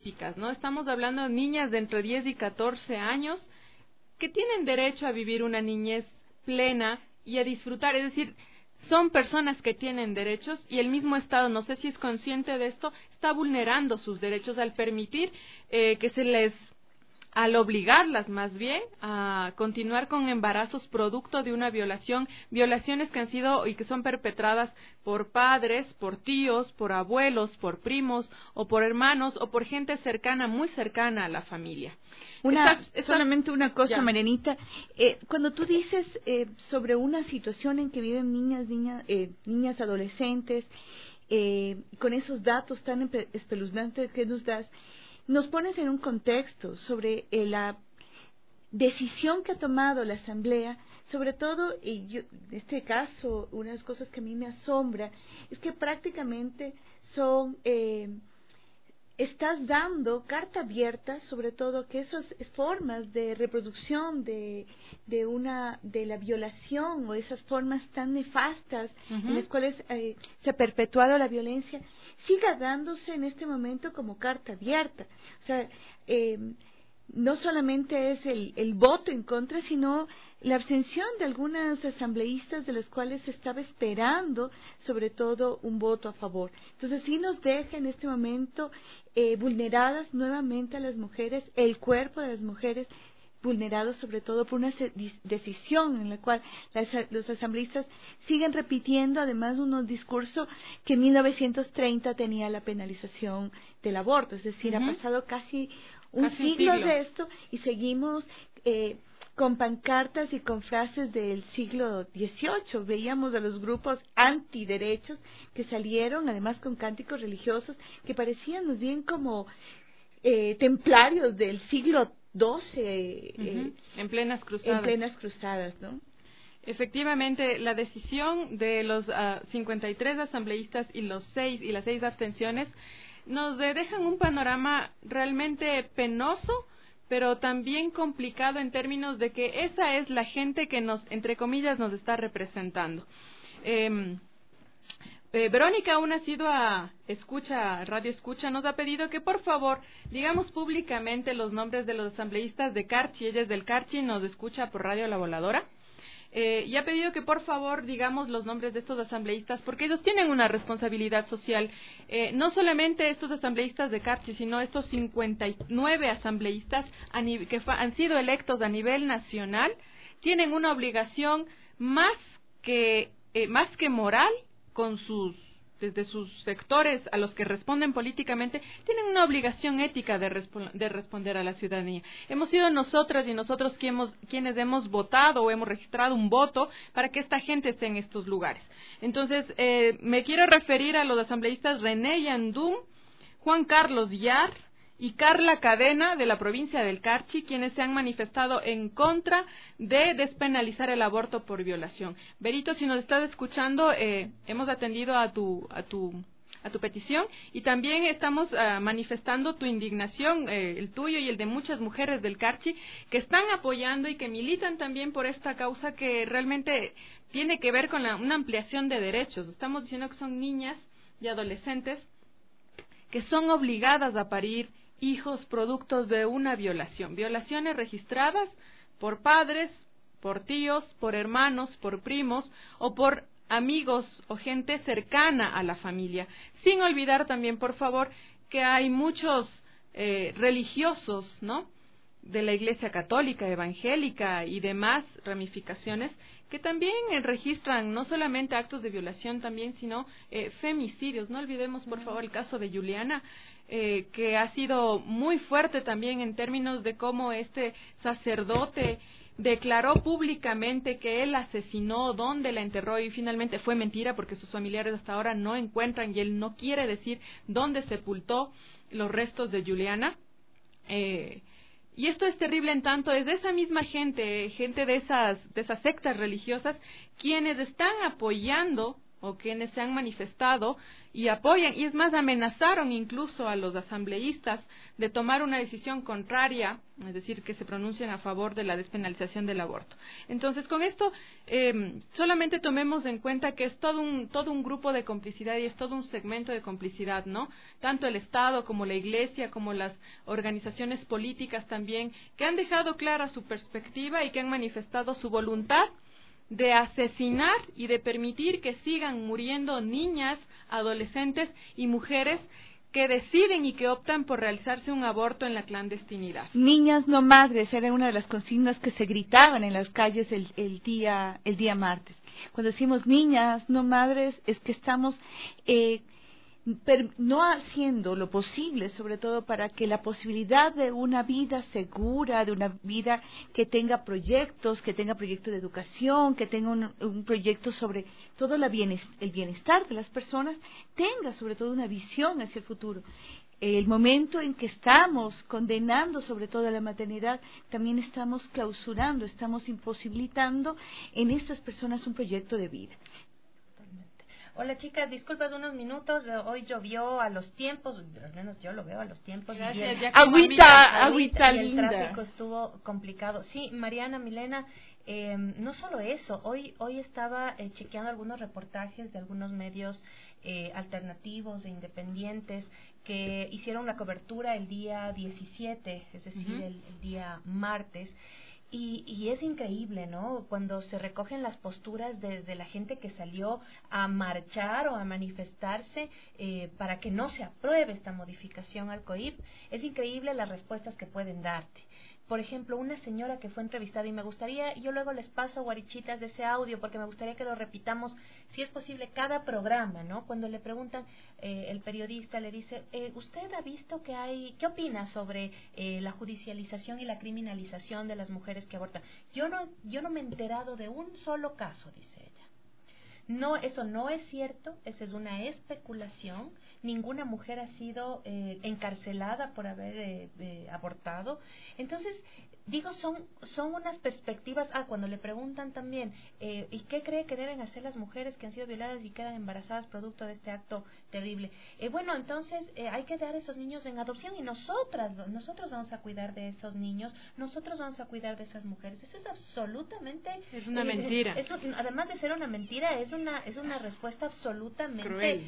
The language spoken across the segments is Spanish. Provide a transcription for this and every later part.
¿no? Estamos hablando de niñas de entre 10 y 14 años que tienen derecho a vivir una niñez plena y a disfrutar, es decir, son personas que tienen derechos y el mismo Estado, no sé si es consciente de esto, está vulnerando sus derechos al permitir que se les, al obligarlas más bien a continuar con embarazos producto de una violación, violaciones que han sido y que son perpetradas por padres, por tíos, por abuelos, por primos o por hermanos o por gente cercana, muy cercana a la familia. Solamente una cosa, ya. Marianita, cuando tú dices sobre una situación en que viven niñas adolescentes, con esos datos tan espeluznantes que nos pones en un contexto sobre la decisión que ha tomado la Asamblea, sobre todo, en este caso, una de las cosas que a mí me asombra es que prácticamente estás dando carta abierta, sobre todo que esas formas de reproducción de la violación o esas formas tan nefastas en las cuales se ha perpetuado la violencia, siga dándose en este momento como carta abierta. O sea, no solamente es el voto en contra, sino la abstención de algunas asambleístas de las cuales se estaba esperando, sobre todo, un voto a favor. Entonces, sí nos deja en este momento vulneradas nuevamente a las mujeres, el cuerpo de las mujeres, vulnerados sobre todo por una decisión en la cual los asambleístas siguen repitiendo además unos discursos que en 1930 tenía la penalización del aborto, es decir, ha pasado casi un siglo de esto y seguimos con pancartas y con frases del siglo XVIII. Veíamos a los grupos antiderechos que salieron además con cánticos religiosos que parecían más bien como templarios del siglo XII, en plenas cruzadas. ¿no? Efectivamente, la decisión de los 53 asambleístas y las 6 abstenciones nos dejan un panorama realmente penoso, pero también complicado en términos de que esa es la gente que nos, entre comillas, nos está representando. Verónica, una asidua radio escucha, nos ha pedido que por favor digamos públicamente los nombres de los asambleístas de Carchi. Ella es del Carchi, nos escucha por Radio La Voladora. Y ha pedido que por favor digamos los nombres de estos asambleístas porque ellos tienen una responsabilidad social, no solamente estos asambleístas de Carchi, sino estos 59 asambleístas que han sido electos a nivel nacional, tienen una obligación más que moral desde sus sectores a los que responden políticamente, tienen una obligación ética de responder a la ciudadanía. Hemos sido nosotras y nosotros quienes hemos votado o hemos registrado un voto para que esta gente esté en estos lugares. Entonces, me quiero referir a los asambleístas René Yandum, Juan Carlos Yar y Carla Cadena de la provincia del Carchi, quienes se han manifestado en contra de despenalizar el aborto por violación. Berito, si nos estás escuchando, hemos atendido a tu petición y también estamos manifestando tu indignación, el tuyo y el de muchas mujeres del Carchi que están apoyando y que militan también por esta causa que realmente tiene que ver con una ampliación de derechos. Estamos diciendo que son niñas y adolescentes que son obligadas a parir hijos productos de una violación, violaciones registradas por padres, por tíos, por hermanos, por primos o por amigos o gente cercana a la familia. Sin olvidar también, por favor, que hay muchos religiosos, ¿no?, de la Iglesia Católica, Evangélica y demás ramificaciones que también registran no solamente actos de violación también, sino femicidios. No olvidemos, por favor, el caso de Juliana, que ha sido muy fuerte también en términos de cómo este sacerdote declaró públicamente que él asesinó, dónde la enterró, y finalmente fue mentira porque sus familiares hasta ahora no encuentran y él no quiere decir dónde sepultó los restos de Juliana. Y esto es terrible en tanto es de esa misma gente de esas sectas religiosas, quienes están apoyando o quienes se han manifestado y apoyan, y es más, amenazaron incluso a los asambleístas de tomar una decisión contraria, es decir, que se pronuncien a favor de la despenalización del aborto. Entonces, con esto, solamente tomemos en cuenta que es todo un grupo de complicidad y es todo un segmento de complicidad, ¿no? Tanto el Estado como la Iglesia, como las organizaciones políticas también, que han dejado clara su perspectiva y que han manifestado su voluntad de asesinar y de permitir que sigan muriendo niñas, adolescentes y mujeres que deciden y que optan por realizarse un aborto en la clandestinidad. Niñas no madres era una de las consignas que se gritaban en las calles el día martes. Cuando decimos niñas no madres es que estamos no haciendo lo posible, sobre todo para que la posibilidad de una vida segura, de una vida que tenga proyectos de educación, que tenga un proyecto sobre todo el bienestar de las personas, tenga sobre todo una visión hacia el futuro. El momento en que estamos condenando sobre todo a la maternidad, también estamos clausurando, estamos imposibilitando en estas personas un proyecto de vida. Hola chicas, disculpas unos minutos, hoy llovió a los tiempos, al menos yo lo veo a los tiempos. Gracias, agüita linda. El tráfico estuvo complicado. Sí, Mariana, Milena, no solo eso, hoy estaba chequeando algunos reportajes de algunos medios alternativos e independientes que hicieron la cobertura el día 17, es decir, el día martes. Y es increíble, ¿no? Cuando se recogen las posturas de la gente que salió a marchar o a manifestarse para que no se apruebe esta modificación al COIP, es increíble las respuestas que pueden darte. Por ejemplo, una señora que fue entrevistada, y me gustaría, yo luego les paso guarichitas de ese audio, porque me gustaría que lo repitamos, si es posible, cada programa, ¿no? Cuando le preguntan, el periodista le dice, ¿usted ha visto que hay, qué opina sobre la judicialización y la criminalización de las mujeres que abortan? Yo no me he enterado de un solo caso, dice ella. No, eso no es cierto, esa es una especulación. Ninguna mujer ha sido encarcelada por haber abortado. Entonces, digo, son unas perspectivas. Cuando le preguntan también, ¿y qué cree que deben hacer las mujeres que han sido violadas y quedan embarazadas producto de este acto terrible? Bueno, entonces hay que dar a esos niños en adopción y nosotros vamos a cuidar de esos niños, nosotros vamos a cuidar de esas mujeres. Eso es absolutamente... Es una mentira. Además de ser una mentira, es una respuesta absolutamente... Cruel.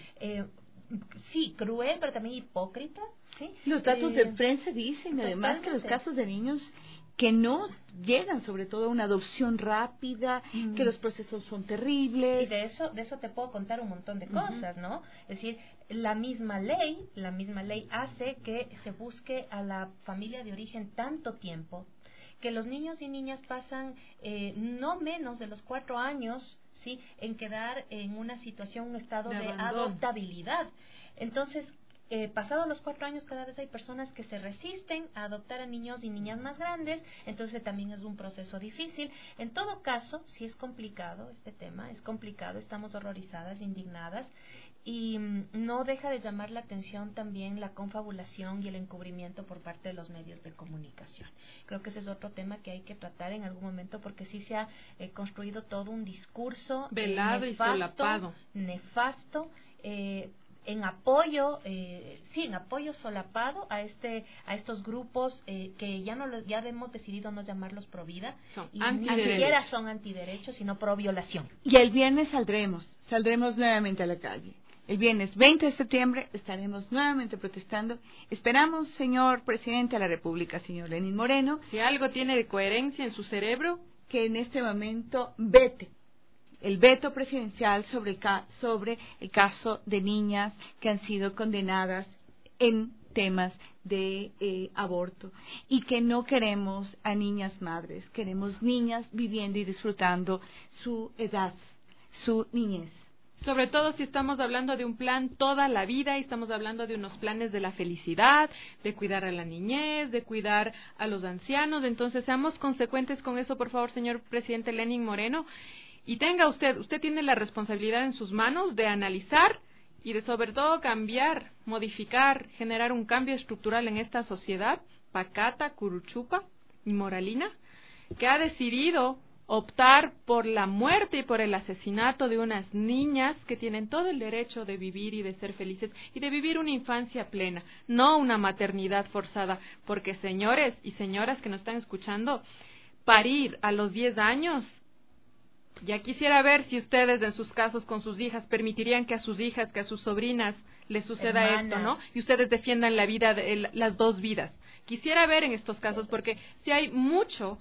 Sí, cruel, pero también hipócrita. ¿Sí? Los datos de prensa dicen además que los casos de niños que no llegan sobre todo a una adopción rápida, que los procesos son terribles. Y de eso te puedo contar un montón de cosas, ¿no? Es decir, la misma ley hace que se busque a la familia de origen tanto tiempo, que los niños y niñas pasan no menos de los 4 años, ¿sí?, en quedar en una situación, un estado de adoptabilidad. Entonces, pasados los 4 años, cada vez hay personas que se resisten a adoptar a niños y niñas más grandes, entonces también es un proceso difícil. En todo caso, sí es complicado este tema, es complicado, estamos horrorizadas, indignadas, y no deja de llamar la atención también la confabulación y el encubrimiento por parte de los medios de comunicación. Creo que ese es otro tema que hay que tratar en algún momento, porque sí se ha construido todo un discurso velado y solapado, nefasto, en apoyo solapado a estos grupos que ya hemos decidido no llamarlos pro vida, ni siquiera son antiderechos, sino pro violación. Y el viernes saldremos nuevamente a la calle. El viernes 20 de septiembre estaremos nuevamente protestando. Esperamos, señor presidente de la República, señor Lenín Moreno, si algo tiene de coherencia en su cerebro, que en este momento vete el veto presidencial sobre el caso de niñas que han sido condenadas en temas de aborto, y que no queremos a niñas madres, queremos niñas viviendo y disfrutando su edad, su niñez. Sobre todo si estamos hablando de un plan toda la vida y estamos hablando de unos planes de la felicidad, de cuidar a la niñez, de cuidar a los ancianos. Entonces seamos consecuentes con eso, por favor, señor presidente Lenín Moreno. Y tenga usted tiene la responsabilidad en sus manos de analizar y de sobre todo cambiar, modificar, generar un cambio estructural en esta sociedad pacata, curuchupa y moralina, que ha decidido optar por la muerte y por el asesinato de unas niñas que tienen todo el derecho de vivir y de ser felices y de vivir una infancia plena, no una maternidad forzada, porque señores y señoras que nos están escuchando, parir a los 10 años, ya quisiera ver si ustedes en sus casos con sus hijas permitirían que a sus hijas, que a sus sobrinas les suceda esto, ¿no? Y ustedes defiendan la vida, las dos vidas. Quisiera ver en estos casos, porque si hay mucha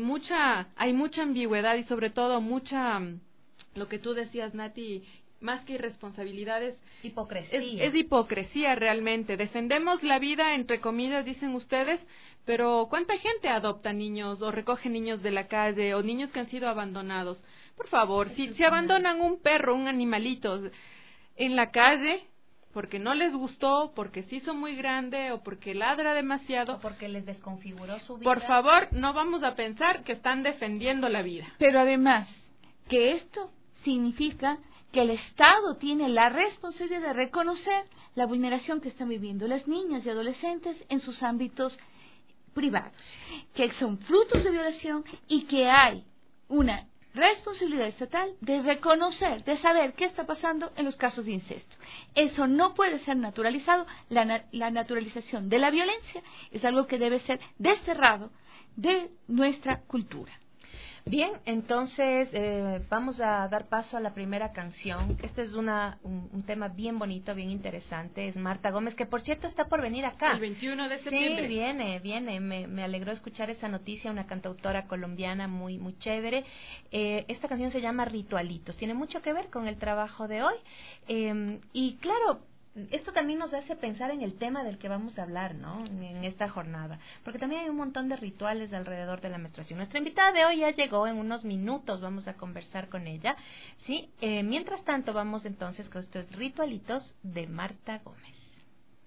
ambigüedad y sobre todo mucha, lo que tú decías, Nati, más que irresponsabilidades, hipocresía. Es hipocresía realmente. Defendemos la vida, entre comillas, dicen ustedes, pero ¿cuánta gente adopta niños o recoge niños de la calle o niños que han sido abandonados? Por favor, si abandonan un perro, un animalito en la calle, porque no les gustó, porque se hizo muy grande o porque ladra demasiado, o porque les desconfiguró su vida, por favor, no vamos a pensar que están defendiendo la vida. Pero además, que esto significa que el Estado tiene la responsabilidad de reconocer la vulneración que están viviendo las niñas y adolescentes en sus ámbitos privados, que son frutos de violación y que hay una responsabilidad estatal de reconocer, de saber qué está pasando en los casos de incesto. Eso no puede ser naturalizado. La naturalización de la violencia es algo que debe ser desterrado de nuestra cultura. Bien, entonces vamos a dar paso a la primera canción. Este es un tema bien bonito, bien interesante. Es Marta Gómez, que por cierto está por venir acá. El 21 de septiembre. Sí, viene. Me alegró escuchar esa noticia, una cantautora colombiana muy, muy chévere. Esta canción se llama Ritualitos. Tiene mucho que ver con el trabajo de hoy. Y claro, esto también nos hace pensar en el tema del que vamos a hablar, ¿no? En esta jornada, porque también hay un montón de rituales alrededor de la menstruación. Nuestra invitada de hoy ya llegó, en unos minutos vamos a conversar con ella, ¿sí? Mientras tanto, vamos entonces con estos Ritualitos de Marta Gómez.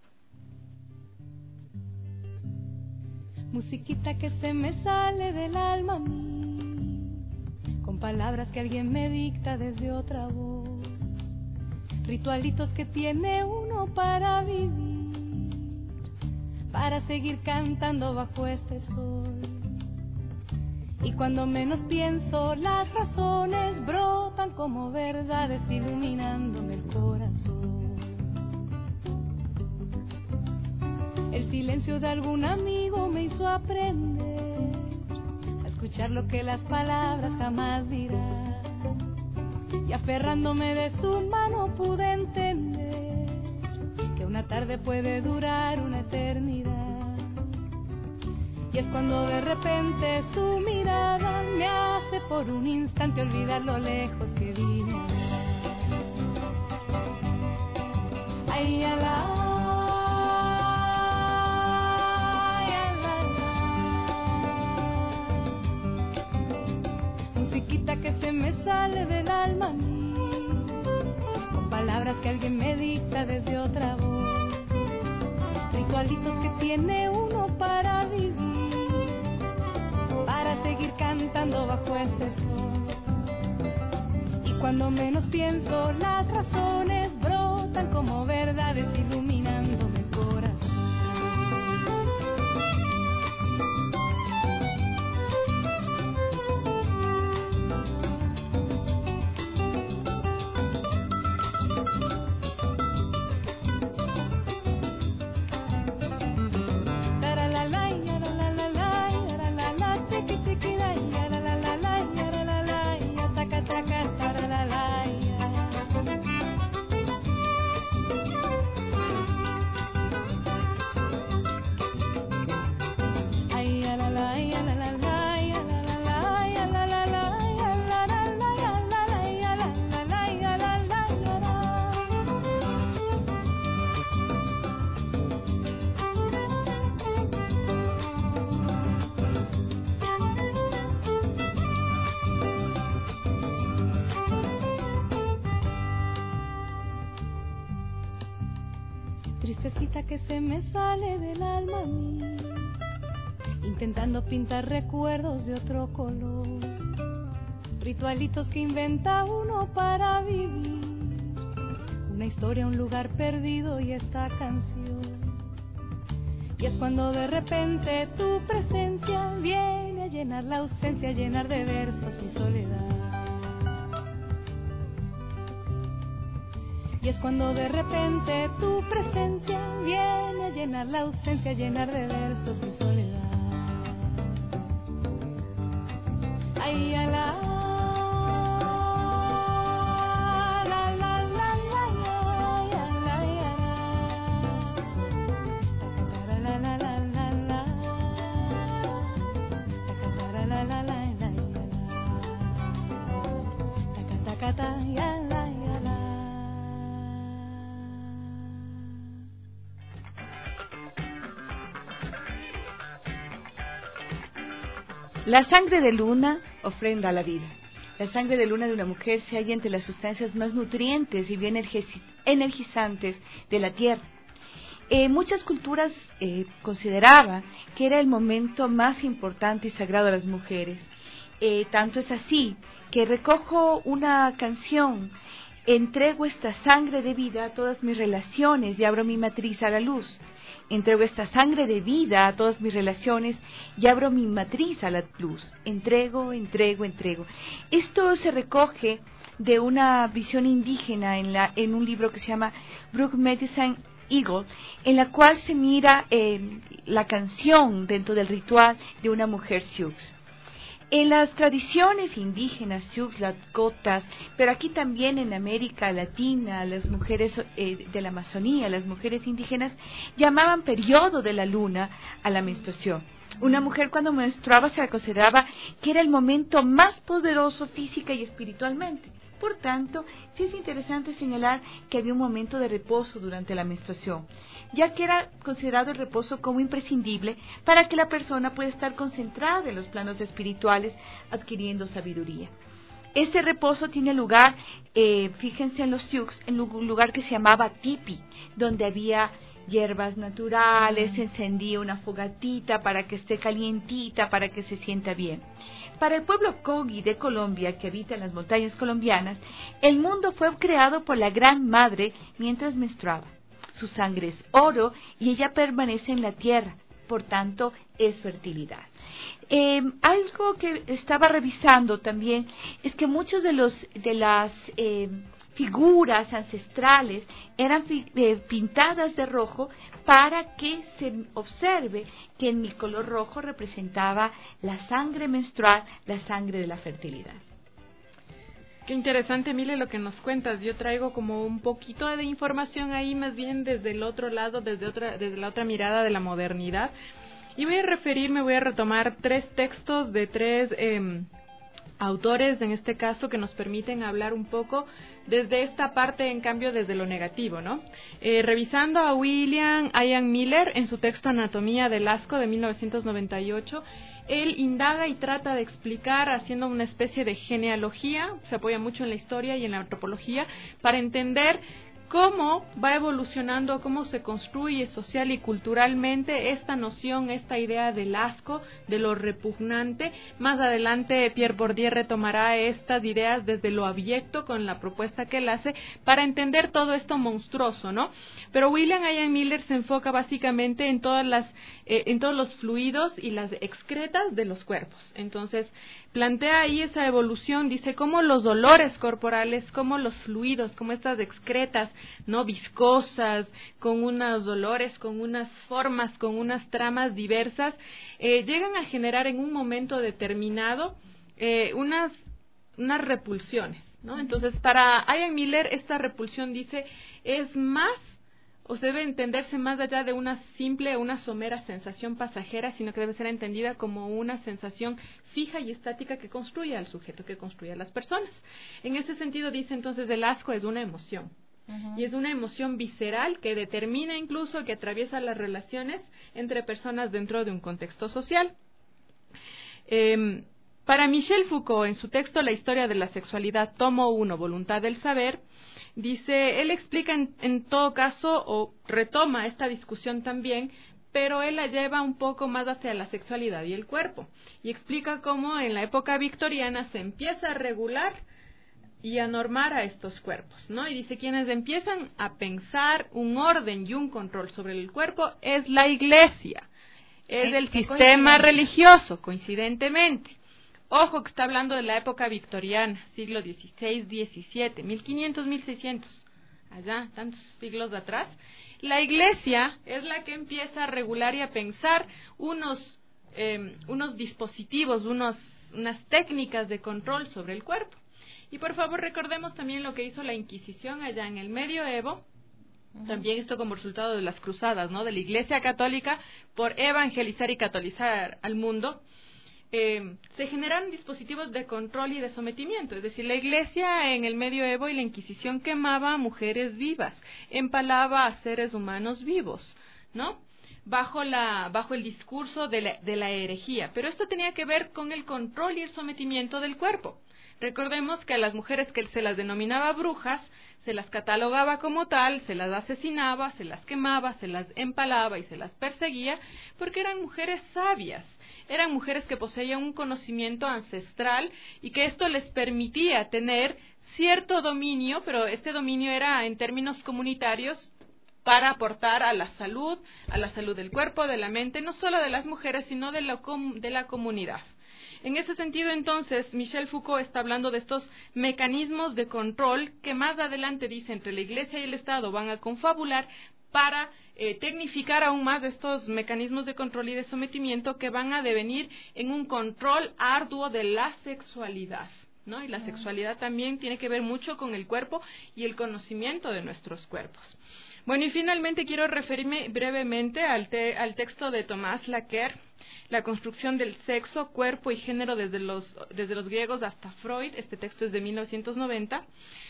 Musiquita que se me sale del alma a mí, con palabras que alguien me dicta desde otra voz. Ritualitos que tiene uno para vivir, para seguir cantando bajo este sol. Y cuando menos pienso, las razones brotan como verdades iluminándome el corazón. El silencio de algún amigo me hizo aprender a escuchar lo que las palabras jamás dirán. Y aferrándome de su mano pude entender que una tarde puede durar una eternidad. Y es cuando de repente su mirada me hace por un instante olvidar lo lejos que vine. Ay, ala. Que se me sale del alma a mí, con palabras que alguien me dicta desde otra voz. Ritualitos que tiene uno para vivir, para seguir cantando bajo este sol. Y cuando menos pienso, las razones brotan como verdades iluminándome el corazón. Tristecita que se me sale del alma a mí, intentando pintar recuerdos de otro color. Ritualitos que inventa uno para vivir, una historia, un lugar perdido y esta canción. Y es cuando de repente tu presencia viene a llenar la ausencia, llenar de versos mi soledad. Y es cuando de repente tu presencia viene a llenar la ausencia, llenar de versos mi soledad. Ay, a la La sangre de luna ofrenda a la vida. La sangre de luna de una mujer se halla entre las sustancias más nutrientes y bien energizantes de la tierra. Muchas culturas consideraban que era el momento más importante y sagrado de las mujeres. Tanto es así que recojo una canción: entrego esta sangre de vida a todas mis relaciones y abro mi matriz a la luz. Entrego esta sangre de vida a todas mis relaciones y abro mi matriz a la luz. Entrego, entrego, entrego. Esto se recoge de una visión indígena en un libro que se llama Brook Medicine Eagle, en la cual se mira la canción dentro del ritual de una mujer Sioux. En las tradiciones indígenas, Sioux, Lakotas, pero aquí también en América Latina, las mujeres de la Amazonía, las mujeres indígenas, llamaban periodo de la luna a la menstruación. Una mujer cuando menstruaba se consideraba que era el momento más poderoso física y espiritualmente. Por tanto, sí es interesante señalar que había un momento de reposo durante la menstruación, ya que era considerado el reposo como imprescindible para que la persona pueda estar concentrada en los planos espirituales, adquiriendo sabiduría. Este reposo tiene lugar, fíjense en los Sioux, en un lugar que se llamaba tipi, donde había hierbas naturales, se encendía una fogatita para que esté calientita, para que se sienta bien. Para el pueblo Kogi de Colombia, que habita en las montañas colombianas, el mundo fue creado por la Gran Madre mientras menstruaba. Su sangre es oro y ella permanece en la tierra, por tanto es fertilidad. Algo que estaba revisando también es que muchos de las figuras ancestrales eran pintadas de rojo para que se observe que en el color rojo representaba la sangre menstrual, la sangre de la fertilidad. Qué interesante, Mile, lo que nos cuentas. Yo traigo como un poquito de información ahí, más bien desde el otro lado, desde la otra mirada de la modernidad. Y voy a retomar 3 textos de 3 autores, en este caso, que nos permiten hablar un poco desde esta parte, en cambio, desde lo negativo, ¿no? Revisando a William Ian Miller en su texto Anatomía del asco de 1998, él indaga y trata de explicar, haciendo una especie de genealogía, se apoya mucho en la historia y en la antropología, para entender cómo va evolucionando, cómo se construye social y culturalmente esta noción, esta idea del asco, de lo repugnante. Más adelante Pierre Bourdieu retomará estas ideas desde lo abyecto con la propuesta que él hace para entender todo esto monstruoso, ¿no? Pero William Ian Miller se enfoca básicamente en todos los fluidos y las excretas de los cuerpos. Entonces, plantea ahí esa evolución, dice cómo los dolores corporales, cómo los fluidos, como estas excretas, no viscosas, con unos dolores, con unas formas, con unas tramas diversas, llegan a generar en un momento determinado unas repulsiones, ¿no? Entonces, para Ian Miller, esta repulsión, dice, es más, o se debe entenderse más allá de una simple, una somera sensación pasajera, sino que debe ser entendida como una sensación fija y estática que construye al sujeto, que construye a las personas. En ese sentido, dice entonces, el asco es una emoción. Y es una emoción visceral que determina incluso, que atraviesa las relaciones entre personas dentro de un contexto social. Para Michel Foucault, en su texto La historia de la sexualidad, tomo 1, Voluntad del saber, dice, él explica en todo caso, o retoma esta discusión también, pero él la lleva un poco más hacia la sexualidad y el cuerpo, y explica cómo en la época victoriana se empieza a regular y a normar a estos cuerpos, ¿no? Y dice, quienes empiezan a pensar un orden y un control sobre el cuerpo es la Iglesia. es el sistema religioso, coincidentemente. Ojo que está hablando de la época victoriana, siglo XVI, XVII, 1500, 1600, allá, tantos siglos atrás. La Iglesia es la que empieza a regular y a pensar unos dispositivos, unas técnicas de control sobre el cuerpo. Y por favor recordemos también lo que hizo la Inquisición allá en el Medioevo, también esto como resultado de las cruzadas, ¿no?, de la Iglesia Católica por evangelizar y catolizar al mundo. Se generan dispositivos de control y de sometimiento, es decir, la Iglesia en el Medioevo y la Inquisición quemaba a mujeres vivas, empalaba a seres humanos vivos, ¿no?, bajo el discurso de la herejía. Pero esto tenía que ver con el control y el sometimiento del cuerpo. Recordemos que a las mujeres que se las denominaba brujas, se las catalogaba como tal, se las asesinaba, se las quemaba, se las empalaba y se las perseguía, porque eran mujeres sabias, eran mujeres que poseían un conocimiento ancestral y que esto les permitía tener cierto dominio, pero este dominio era en términos comunitarios para aportar a la salud del cuerpo, de la mente, no solo de las mujeres, sino de la comunidad. En ese sentido, entonces, Michel Foucault está hablando de estos mecanismos de control que más adelante dice entre la Iglesia y el Estado van a confabular para tecnificar aún más estos mecanismos de control y de sometimiento que van a devenir en un control arduo de la sexualidad, ¿no? Y la sexualidad también tiene que ver mucho con el cuerpo y el conocimiento de nuestros cuerpos. Bueno, y finalmente quiero referirme brevemente al texto de Tomás Laqueur, La construcción del sexo, cuerpo y género desde los griegos hasta Freud. Este texto es de 1990.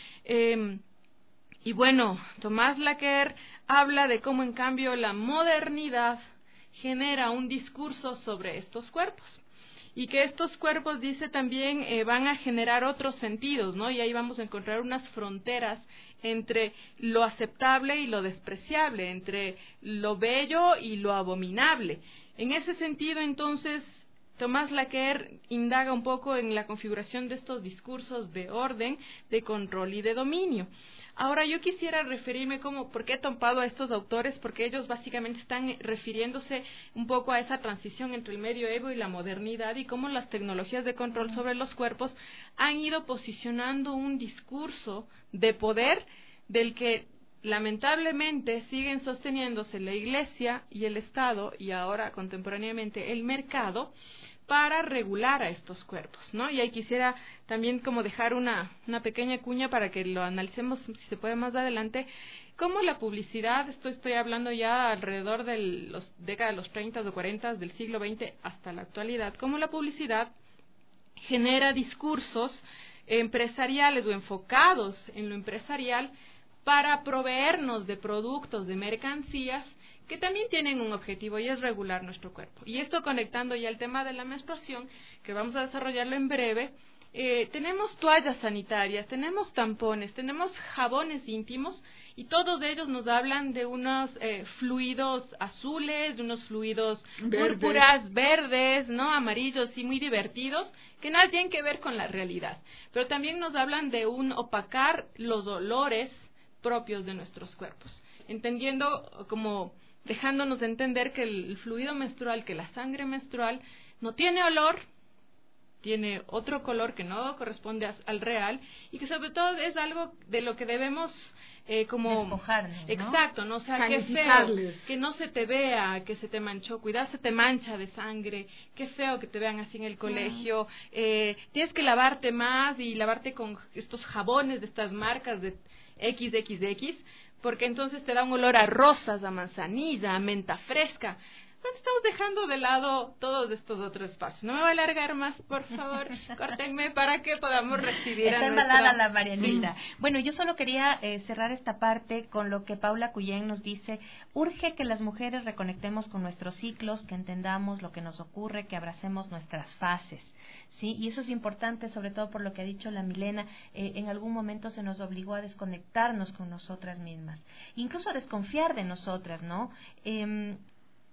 Y bueno, Tomás Laqueur habla de cómo en cambio la modernidad genera un discurso sobre estos cuerpos. Y que estos cuerpos, dice también, van a generar otros sentidos, ¿no? Y ahí vamos a encontrar unas fronteras entre lo aceptable y lo despreciable, entre lo bello y lo abominable. En ese sentido, entonces, Tomás Laqueur indaga un poco en la configuración de estos discursos de orden, de control y de dominio. Ahora, yo quisiera referirme ¿por qué he topado a estos autores? Porque ellos básicamente están refiriéndose un poco a esa transición entre el medioevo y la modernidad y cómo las tecnologías de control sobre los cuerpos han ido posicionando un discurso de poder del que lamentablemente siguen sosteniéndose la Iglesia y el Estado y ahora contemporáneamente el mercado para regular a estos cuerpos, ¿no? Y ahí quisiera también como dejar una pequeña cuña para que lo analicemos, si se puede, más adelante, cómo la publicidad, estoy hablando ya alrededor de los décadas de los 30 o 40 del siglo XX hasta la actualidad, cómo la publicidad genera discursos empresariales o enfocados en lo empresarial para proveernos de productos, de mercancías que también tienen un objetivo y es regular nuestro cuerpo. Y esto conectando ya el tema de la menstruación, que vamos a desarrollarlo en breve, tenemos toallas sanitarias, tenemos tampones, tenemos jabones íntimos y todos ellos nos hablan de unos fluidos azules, de unos fluidos púrpuras, verdes, ¿no?, amarillos y muy divertidos, que nada tienen que ver con la realidad. Pero también nos hablan de un opacar los olores propios de nuestros cuerpos, entendiendo como dejándonos entender que el fluido menstrual, que la sangre menstrual no tiene olor, tiene otro color que no corresponde al real y que sobre todo es algo de lo que debemos como despojarnos, ¿no? Exacto, no, o sea, qué feo que no se te vea que se te manchó, cuidado, se te mancha de sangre, qué feo que te vean así en el colegio, tienes que lavarte más y lavarte con estos jabones de estas marcas de XXX, porque entonces te da un olor a rosas, a manzanilla, a menta fresca. Entonces estamos dejando de lado todos estos otros espacios. No me voy a alargar más, por favor, córtenme para que podamos recibir Está a embalada la Marianita. Bueno, yo solo quería cerrar esta parte con lo que Paula Cuyén nos dice. Urge que las mujeres reconectemos con nuestros ciclos, que entendamos lo que nos ocurre, que abracemos nuestras fases, ¿sí? Y eso es importante, sobre todo por lo que ha dicho la Milena. En algún momento se nos obligó a desconectarnos con nosotras mismas, incluso a desconfiar de nosotras, ¿no?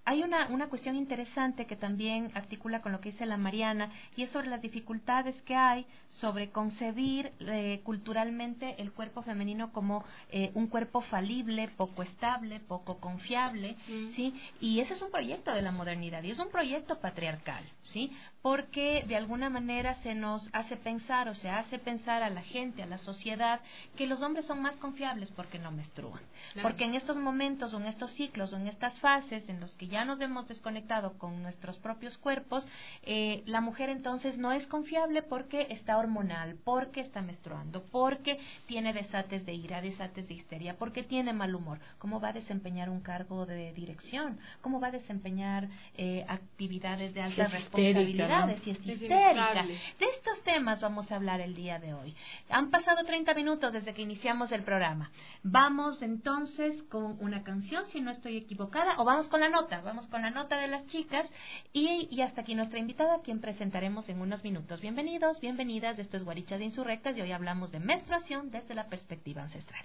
Hay una cuestión interesante que también articula con lo que dice la Mariana, y es sobre las dificultades que hay sobre concebir culturalmente el cuerpo femenino como un cuerpo falible, poco estable, poco confiable, ¿sí? Y ese es un proyecto de la modernidad y es un proyecto patriarcal, ¿sí? Porque de alguna manera se nos hace pensar o se hace pensar a la gente, a la sociedad, que los hombres son más confiables porque no menstruan. Claro. Porque en estos momentos o en estos ciclos o en estas fases en los que ya nos hemos desconectado con nuestros propios cuerpos, la mujer entonces no es confiable porque está hormonal, porque está menstruando, porque tiene desates de ira, desates de histeria, porque tiene mal humor. ¿Cómo va a desempeñar un cargo de dirección? ¿Cómo va a desempeñar actividades de alta responsabilidad? Si es histérica. De estos temas vamos a hablar el día de hoy. Han pasado 30 minutos desde que iniciamos el programa. Vamos entonces con una canción, si no estoy equivocada, o vamos con la nota de las chicas y hasta aquí nuestra invitada, a quien presentaremos en unos minutos. Bienvenidos, bienvenidas, esto es Guarichas Insurrectas y hoy hablamos de menstruación desde la perspectiva ancestral.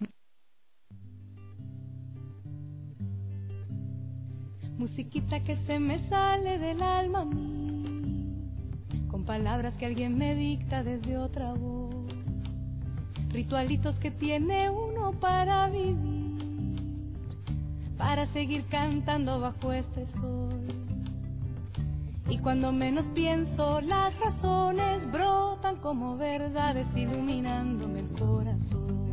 Musiquita que se me sale del alma a mí, con palabras que alguien me dicta desde otra voz, ritualitos que tiene uno para vivir, para seguir cantando bajo este sol. Y cuando menos pienso, las razones brotan como verdades iluminándome el corazón.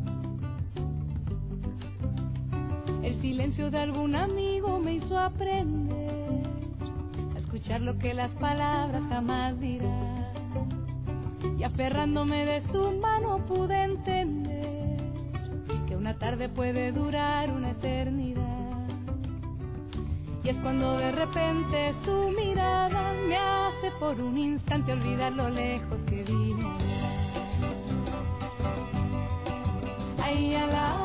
El silencio de algún amigo me hizo aprender a escuchar lo que las palabras jamás dirán. Y aferrándome de su mano pude entender que una tarde puede durar una eternidad. Y es cuando de repente su mirada me hace por un instante olvidar lo lejos que vine. Ay, ala.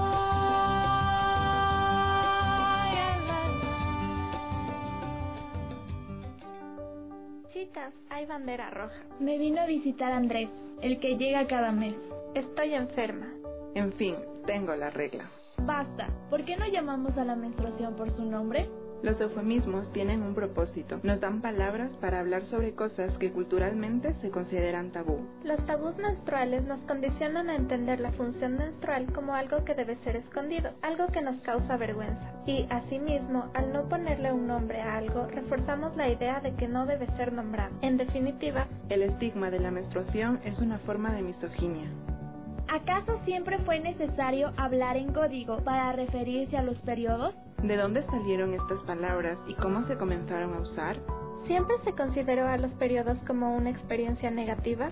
Chicas, hay bandera roja. Me vino a visitar Andrés, el que llega cada mes. Estoy enferma. En fin, tengo la regla. Basta, ¿por qué no llamamos a la menstruación por su nombre? Los eufemismos tienen un propósito. Nos dan palabras para hablar sobre cosas que culturalmente se consideran tabú. Los tabús menstruales nos condicionan a entender la función menstrual como algo que debe ser escondido, algo que nos causa vergüenza. Y, asimismo, al no ponerle un nombre a algo, reforzamos la idea de que no debe ser nombrado. En definitiva, el estigma de la menstruación es una forma de misoginia. ¿Acaso siempre fue necesario hablar en código para referirse a los periodos? ¿De dónde salieron estas palabras y cómo se comenzaron a usar? ¿Siempre se consideró a los periodos como una experiencia negativa?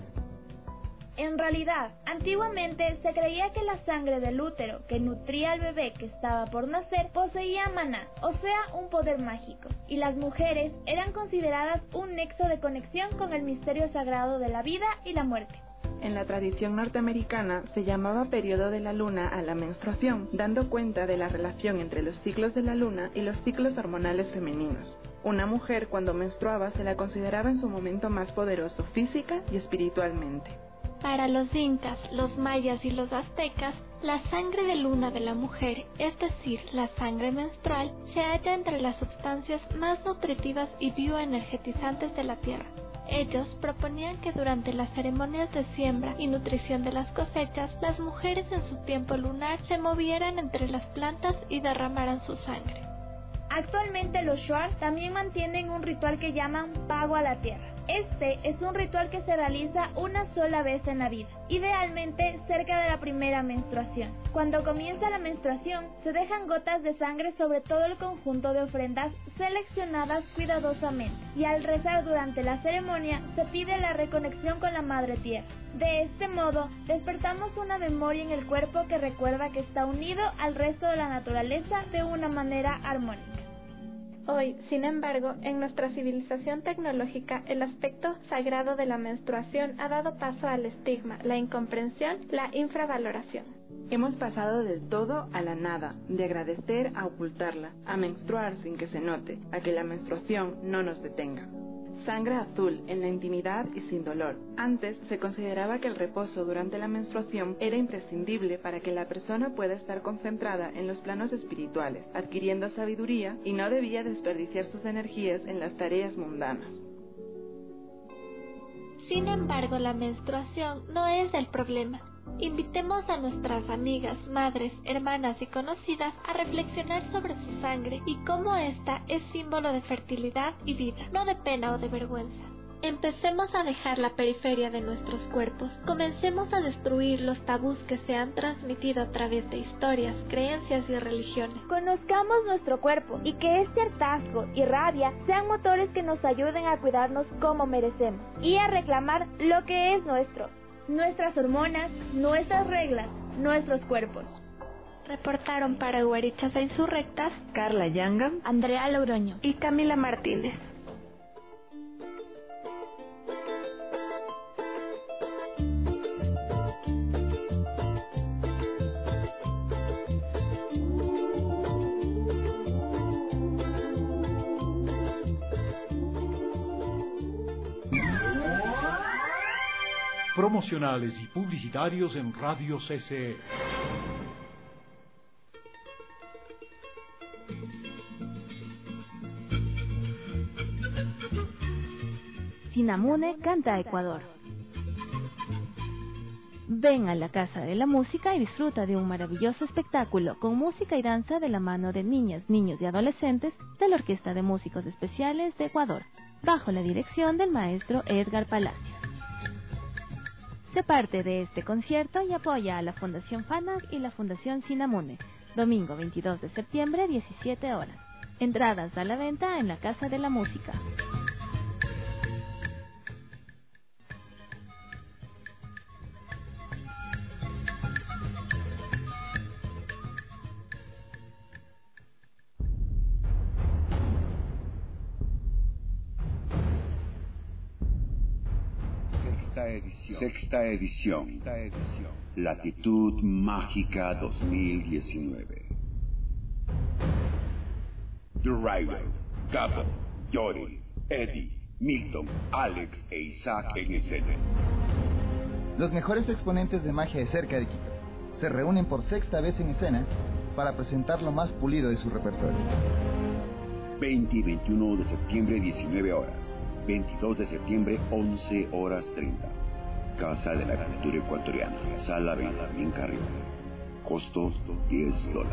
En realidad, antiguamente se creía que la sangre del útero que nutría al bebé que estaba por nacer poseía maná, o sea, un poder mágico, y las mujeres eran consideradas un nexo de conexión con el misterio sagrado de la vida y la muerte. En la tradición norteamericana se llamaba periodo de la luna a la menstruación, dando cuenta de la relación entre los ciclos de la luna y los ciclos hormonales femeninos. Una mujer cuando menstruaba se la consideraba en su momento más poderoso física y espiritualmente. Para los incas, los mayas y los aztecas, la sangre de luna de la mujer, es decir, la sangre menstrual, se halla entre las sustancias más nutritivas y bioenergetizantes de la tierra. Ellos proponían que durante las ceremonias de siembra y nutrición de las cosechas, las mujeres en su tiempo lunar se movieran entre las plantas y derramaran su sangre. Actualmente los Shuar también mantienen un ritual que llaman pago a la tierra. Este es un ritual que se realiza una sola vez en la vida, idealmente cerca de la primera menstruación. Cuando comienza la menstruación, se dejan gotas de sangre sobre todo el conjunto de ofrendas seleccionadas cuidadosamente, y al rezar durante la ceremonia se pide la reconexión con la Madre Tierra. De este modo, despertamos una memoria en el cuerpo que recuerda que está unido al resto de la naturaleza de una manera armónica. Hoy, sin embargo, en nuestra civilización tecnológica, el aspecto sagrado de la menstruación ha dado paso al estigma, la incomprensión, la infravaloración. Hemos pasado del todo a la nada, de agradecer a ocultarla, a menstruar sin que se note, a que la menstruación no nos detenga. Sangre azul, en la intimidad y sin dolor. Antes se consideraba que el reposo durante la menstruación era imprescindible para que la persona pueda estar concentrada en los planos espirituales, adquiriendo sabiduría, y no debía desperdiciar sus energías en las tareas mundanas. Sin embargo, la menstruación no es el problema. Invitemos a nuestras amigas, madres, hermanas y conocidas a reflexionar sobre su sangre y cómo ésta es símbolo de fertilidad y vida, no de pena o de vergüenza. Empecemos a dejar la periferia de nuestros cuerpos. Comencemos a destruir los tabús que se han transmitido a través de historias, creencias y religiones. Conozcamos nuestro cuerpo y que este hartazgo y rabia sean motores que nos ayuden a cuidarnos como merecemos y a reclamar lo que es nuestro. Nuestras hormonas, nuestras reglas, nuestros cuerpos. Reportaron para Guarichas e Insurrectas Carla Yanga, Andrea Logroño y Camila Martínez. Promocionales y publicitarios en Radio CCE. Sinamune canta Ecuador. Ven a la Casa de la Música y disfruta de un maravilloso espectáculo con música y danza de la mano de niñas, niños y adolescentes de la Orquesta de Músicos Especiales de Ecuador, bajo la dirección del maestro Edgar Palacios. Sé parte de este concierto y apoya a la Fundación FANAC y la Fundación Sinamune. Domingo 22 de septiembre, 17 horas. Entradas a la venta en la Casa de la Música. Sexta edición. Latitud Mágica 2019. The Rider, Gabo, Yori, Eddie, Milton, Alex e Isaac en escena. Los mejores exponentes de magia de cerca de Quito se reúnen por sexta vez en escena para presentar lo más pulido de su repertorio. 20 y 21 de septiembre, 19 horas. 22 de septiembre, 11 horas 30. Casa de la Cultura Ecuatoriana, Sala Benjamín Carrillo. Costo $10.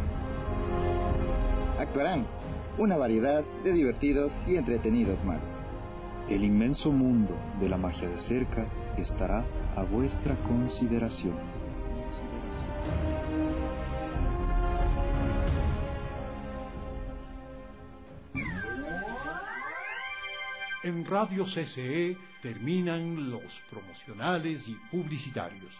Actuarán una variedad de divertidos y entretenidos magos. El inmenso mundo de la magia de cerca estará a vuestra consideración. En Radio CCE terminan los promocionales y publicitarios.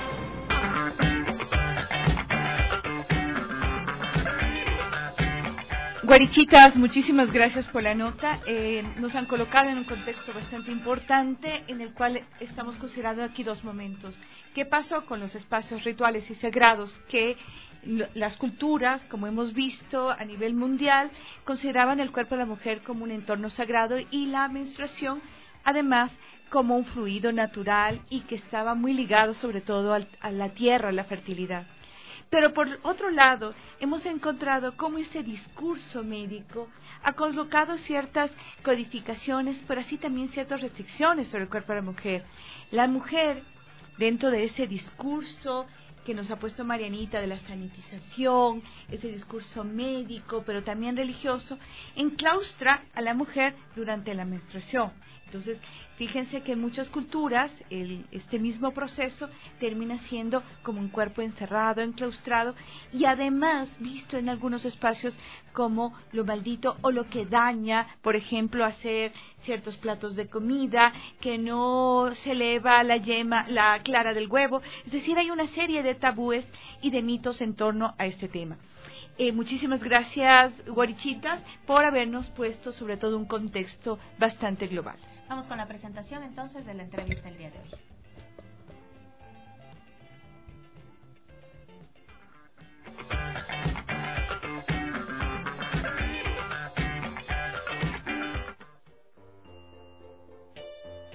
Guarichitas, muchísimas gracias por la nota. Nos han colocado en un contexto bastante importante en el cual estamos considerando aquí dos momentos. ¿Qué pasó con los espacios rituales y sagrados que las culturas, como hemos visto a nivel mundial, consideraban el cuerpo de la mujer como un entorno sagrado y la menstruación, además, como un fluido natural y que estaba muy ligado sobre todo a la tierra, a la fertilidad? Pero por otro lado, hemos encontrado cómo este discurso médico ha colocado ciertas codificaciones, pero así también ciertas restricciones sobre el cuerpo de la mujer. La mujer, dentro de ese discurso que nos ha puesto Marianita de la sanitización, ese discurso médico, pero también religioso, enclaustra a la mujer durante la menstruación. Entonces, fíjense que en muchas culturas este mismo proceso termina siendo como un cuerpo encerrado, enclaustrado, y además visto en algunos espacios como lo maldito o lo que daña, por ejemplo, hacer ciertos platos de comida, que no se eleva la clara del huevo. Es decir, hay una serie de tabúes y de mitos en torno a este tema. Muchísimas gracias, Guarichitas, por habernos puesto sobre todo un contexto bastante global. Vamos con la presentación entonces de la entrevista del día de hoy.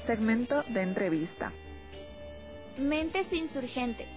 segmento de entrevista. Mentes insurgentes.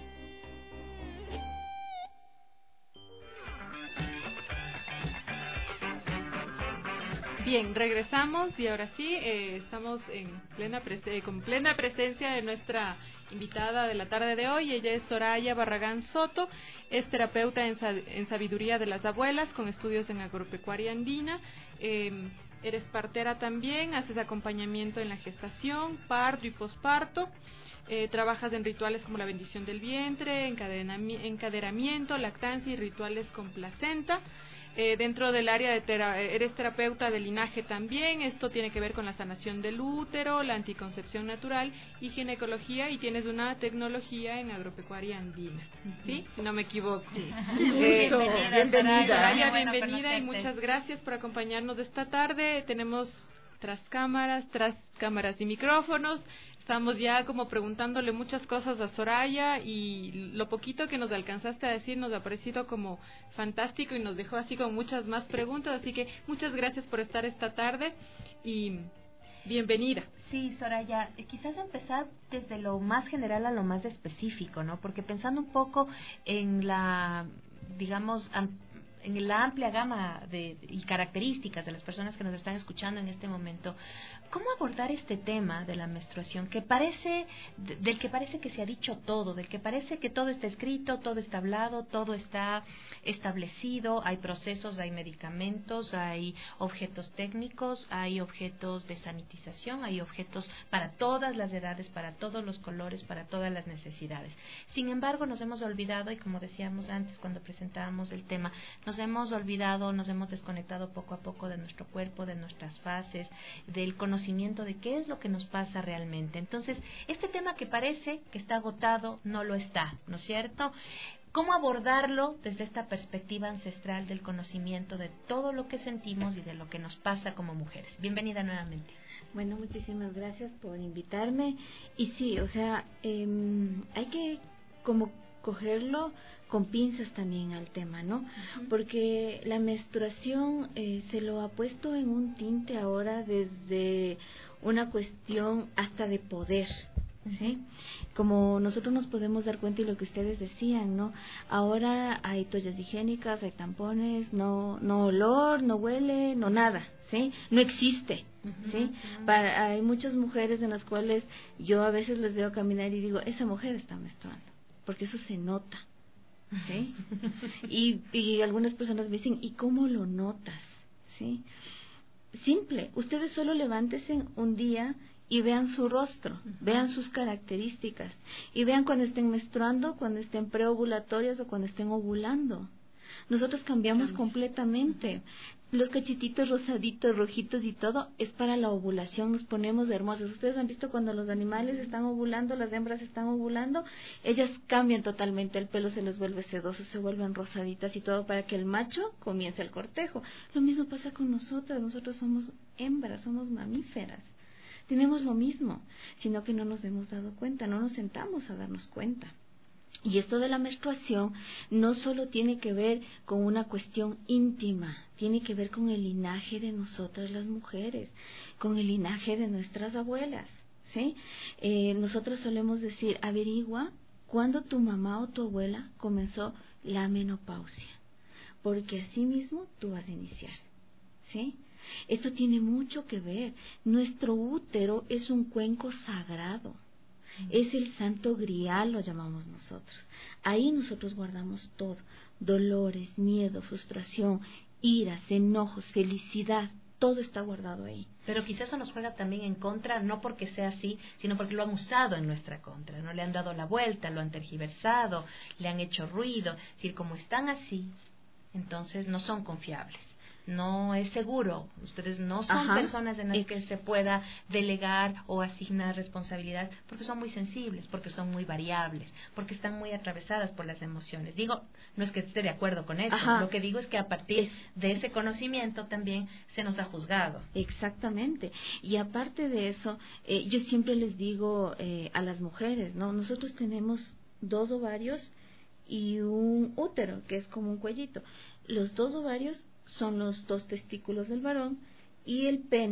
Bien, regresamos y ahora sí, estamos con plena presencia de nuestra invitada de la tarde de hoy. Ella es Soraya Barragán Soto, es terapeuta en sabiduría de las abuelas con estudios en agropecuaria andina. Eres partera también, haces acompañamiento en la gestación, parto y posparto. Trabajas en rituales como la bendición del vientre, encadenamiento, lactancia y rituales con placenta. Dentro del área de eres terapeuta de linaje también. Esto tiene que ver con la sanación del útero, la anticoncepción natural y ginecología, y tienes una tecnología en agropecuaria andina, ¿sí? Si no me equivoco. Bienvenida, bienvenida y muchas gracias por acompañarnos esta tarde. Tenemos tras cámaras y micrófonos. Estamos ya como preguntándole muchas cosas a Soraya, y lo poquito que nos alcanzaste a decir nos ha parecido como fantástico y nos dejó así con muchas más preguntas, así que muchas gracias por estar esta tarde y bienvenida. Sí, Soraya, quizás empezar desde lo más general a lo más específico, ¿no? Porque pensando un poco en la, digamos, en la amplia gama y características de las personas que nos están escuchando en este momento, ¿cómo abordar este tema de la menstruación del que parece que se ha dicho todo, del que parece que todo está escrito, todo está hablado, todo está establecido, hay procesos, hay medicamentos, hay objetos técnicos, hay objetos de sanitización, hay objetos para todas las edades, para todos los colores, para todas las necesidades? Sin embargo, nos hemos olvidado, y como decíamos antes cuando presentábamos el tema, nos hemos olvidado, nos hemos desconectado poco a poco de nuestro cuerpo, de nuestras fases, del conocimiento de qué es lo que nos pasa realmente. Entonces, este tema que parece que está agotado, no lo está, ¿no es cierto? ¿Cómo abordarlo desde esta perspectiva ancestral del conocimiento de todo lo que sentimos y de lo que nos pasa como mujeres? Bienvenida nuevamente. Bueno, muchísimas gracias por invitarme. Y sí, o sea, hay que como cogerlo con pinzas también al tema, ¿no? Porque la menstruación se lo ha puesto en un tinte ahora desde una cuestión hasta de poder, ¿sí? Como nosotros nos podemos dar cuenta, y lo que ustedes decían, ¿no? Ahora hay toallas higiénicas, hay tampones, no olor, no huele, no nada, ¿sí? No existe, ¿sí? Hay muchas mujeres en las cuales yo a veces les veo caminar y digo, esa mujer está menstruando, porque eso se nota, ¿sí? Y algunas personas me dicen, ¿y cómo lo notas? ¿Sí? Simple, ustedes solo levántese un día y vean su rostro, vean sus características, y vean cuando estén menstruando, cuando estén preovulatorias o cuando estén ovulando. Nosotros cambiamos completamente. Los cachetitos rosaditos, rojitos y todo es para la ovulación, nos ponemos hermosas. Ustedes han visto cuando los animales están ovulando, las hembras están ovulando, ellas cambian totalmente, el pelo se les vuelve sedoso, se vuelven rosaditas y todo para que el macho comience el cortejo. Lo mismo pasa con nosotras somos hembras, somos mamíferas. Tenemos lo mismo, sino que no nos hemos dado cuenta, no nos sentamos a darnos cuenta. Y esto de la menstruación no solo tiene que ver con una cuestión íntima, tiene que ver con el linaje de nosotras las mujeres, con el linaje de nuestras abuelas, ¿sí? Nosotros solemos decir, averigua cuándo tu mamá o tu abuela comenzó la menopausia, porque así mismo tú vas a iniciar, ¿sí? Esto tiene mucho que ver. Nuestro útero es un cuenco sagrado. Es el santo grial, lo llamamos nosotros. Ahí nosotros guardamos todo: dolores, miedo, frustración, iras, enojos, felicidad, todo está guardado ahí. Pero quizás eso nos juega también en contra, no porque sea así, sino porque lo han usado en nuestra contra, ¿no? Le han dado la vuelta, lo han tergiversado, le han hecho ruido. Es decir, como están así, entonces no son confiables. No es seguro, ustedes no son personas en las que se pueda delegar o asignar responsabilidad, porque son muy sensibles, porque son muy variables, porque están muy atravesadas por las emociones. Digo, no es que esté de acuerdo con eso, lo que digo es que a partir de ese conocimiento también se nos ha juzgado. Exactamente, y aparte de eso, yo siempre les digo a las mujeres, ¿no? Nosotros tenemos 2 ovarios y un útero, que es como un cuellito. Los 2 ovarios son los 2 testículos del varón, y el pene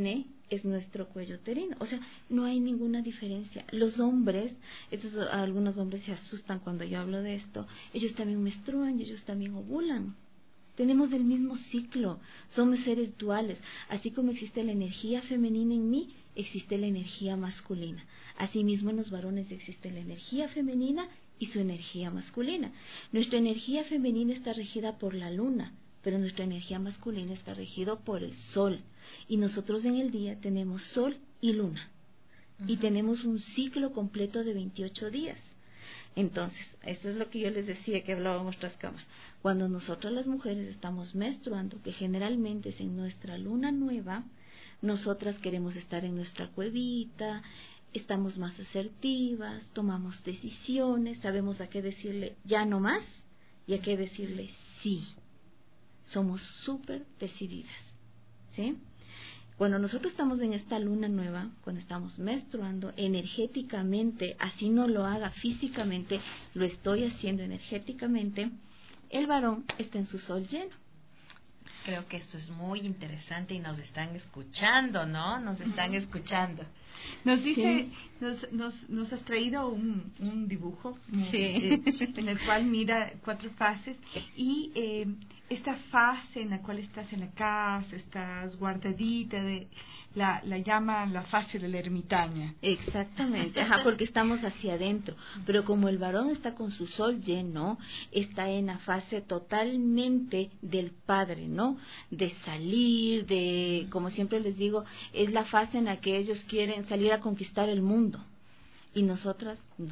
es nuestro cuello uterino. O sea, no hay ninguna diferencia. Los hombres, algunos hombres se asustan cuando yo hablo de esto, ellos también menstruan y ellos también ovulan. Tenemos el mismo ciclo, somos seres duales. Así como existe la energía femenina en mí, existe la energía masculina. Asimismo en los varones existe la energía femenina y su energía masculina. Nuestra energía femenina está regida por la luna, pero nuestra energía masculina está regida por el sol. Y nosotros en el día tenemos sol y luna. Y tenemos un ciclo completo de 28 días. Entonces, eso es lo que yo les decía que hablábamos tras cámara. Cuando nosotras las mujeres estamos menstruando, que generalmente es en nuestra luna nueva, nosotras queremos estar en nuestra cuevita, estamos más asertivas, tomamos decisiones, sabemos a qué decirle ya no más y a qué decirle sí. Somos súper decididas, ¿sí? Cuando nosotros estamos en esta luna nueva, cuando estamos menstruando energéticamente, así no lo haga físicamente, lo estoy haciendo energéticamente, el varón está en su sol lleno. Creo que esto es muy interesante y nos están escuchando, ¿no? Nos están escuchando. Nos dice, sí. nos has traído un dibujo sí. En el cual mira 4 fases y esta fase en la cual estás en la casa, estás guardadita, la llama la fase de la ermitaña. Exactamente, porque estamos hacia adentro, pero como el varón está con su sol lleno, está en la fase totalmente del padre, ¿no? De salir, como siempre les digo, es la fase en la que ellos quieren salir a conquistar el mundo y nosotras no.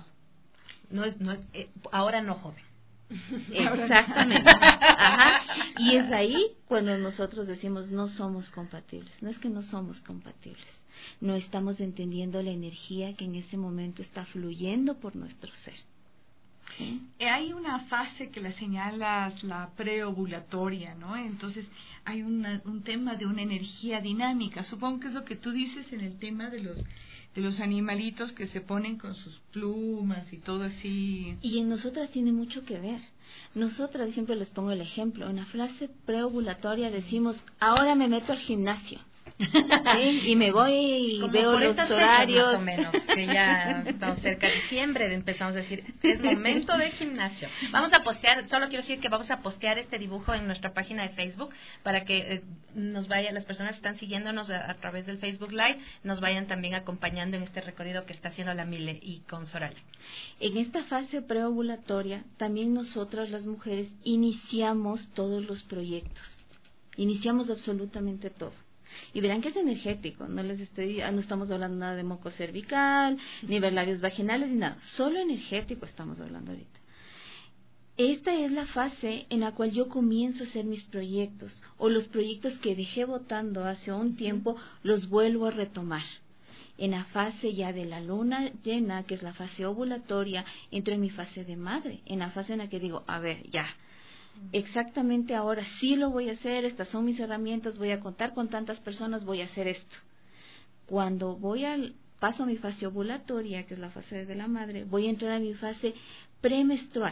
Ahora no, joven. Exactamente. Ajá. Y es ahí cuando nosotros decimos no somos compatibles. No es que no somos compatibles, no estamos entendiendo la energía que en ese momento está fluyendo por nuestro ser. ¿Sí? Hay una fase que la señalas, la preovulatoria, ¿no? Entonces hay un tema de una energía dinámica. Supongo que es lo que tú dices en el tema de los animalitos que se ponen con sus plumas y todo así. Y en nosotras tiene mucho que ver. Nosotras, siempre les pongo el ejemplo, en la fase preovulatoria decimos, ahora me meto al gimnasio. ¿Sí? Y me voy y como veo los horarios. Más o menos, que ya estamos cerca de diciembre, empezamos a decir, es momento de gimnasio. Vamos a postear, solo quiero decir que vamos a postear este dibujo en nuestra página de Facebook para que nos vayan, las personas que están siguiéndonos a través del Facebook Live, nos vayan también acompañando en este recorrido que está haciendo la Mile y con Soraya. En esta fase preovulatoria, también nosotras las mujeres iniciamos todos los proyectos, iniciamos absolutamente todo. Y verán que es energético, no estamos hablando nada de moco cervical, ni de labios vaginales, ni nada, solo energético estamos hablando ahorita. Esta es la fase en la cual yo comienzo a hacer mis proyectos, o los proyectos que dejé botando hace un tiempo, los vuelvo a retomar. En la fase ya de la luna llena, que es la fase ovulatoria, entro en mi fase de madre, en la fase en la que digo, a ver, ya, exactamente ahora sí lo voy a hacer, estas son mis herramientas, voy a contar con tantas personas, voy a hacer esto. Cuando paso a mi fase ovulatoria, que es la fase de la madre, voy a entrar a mi fase premenstrual.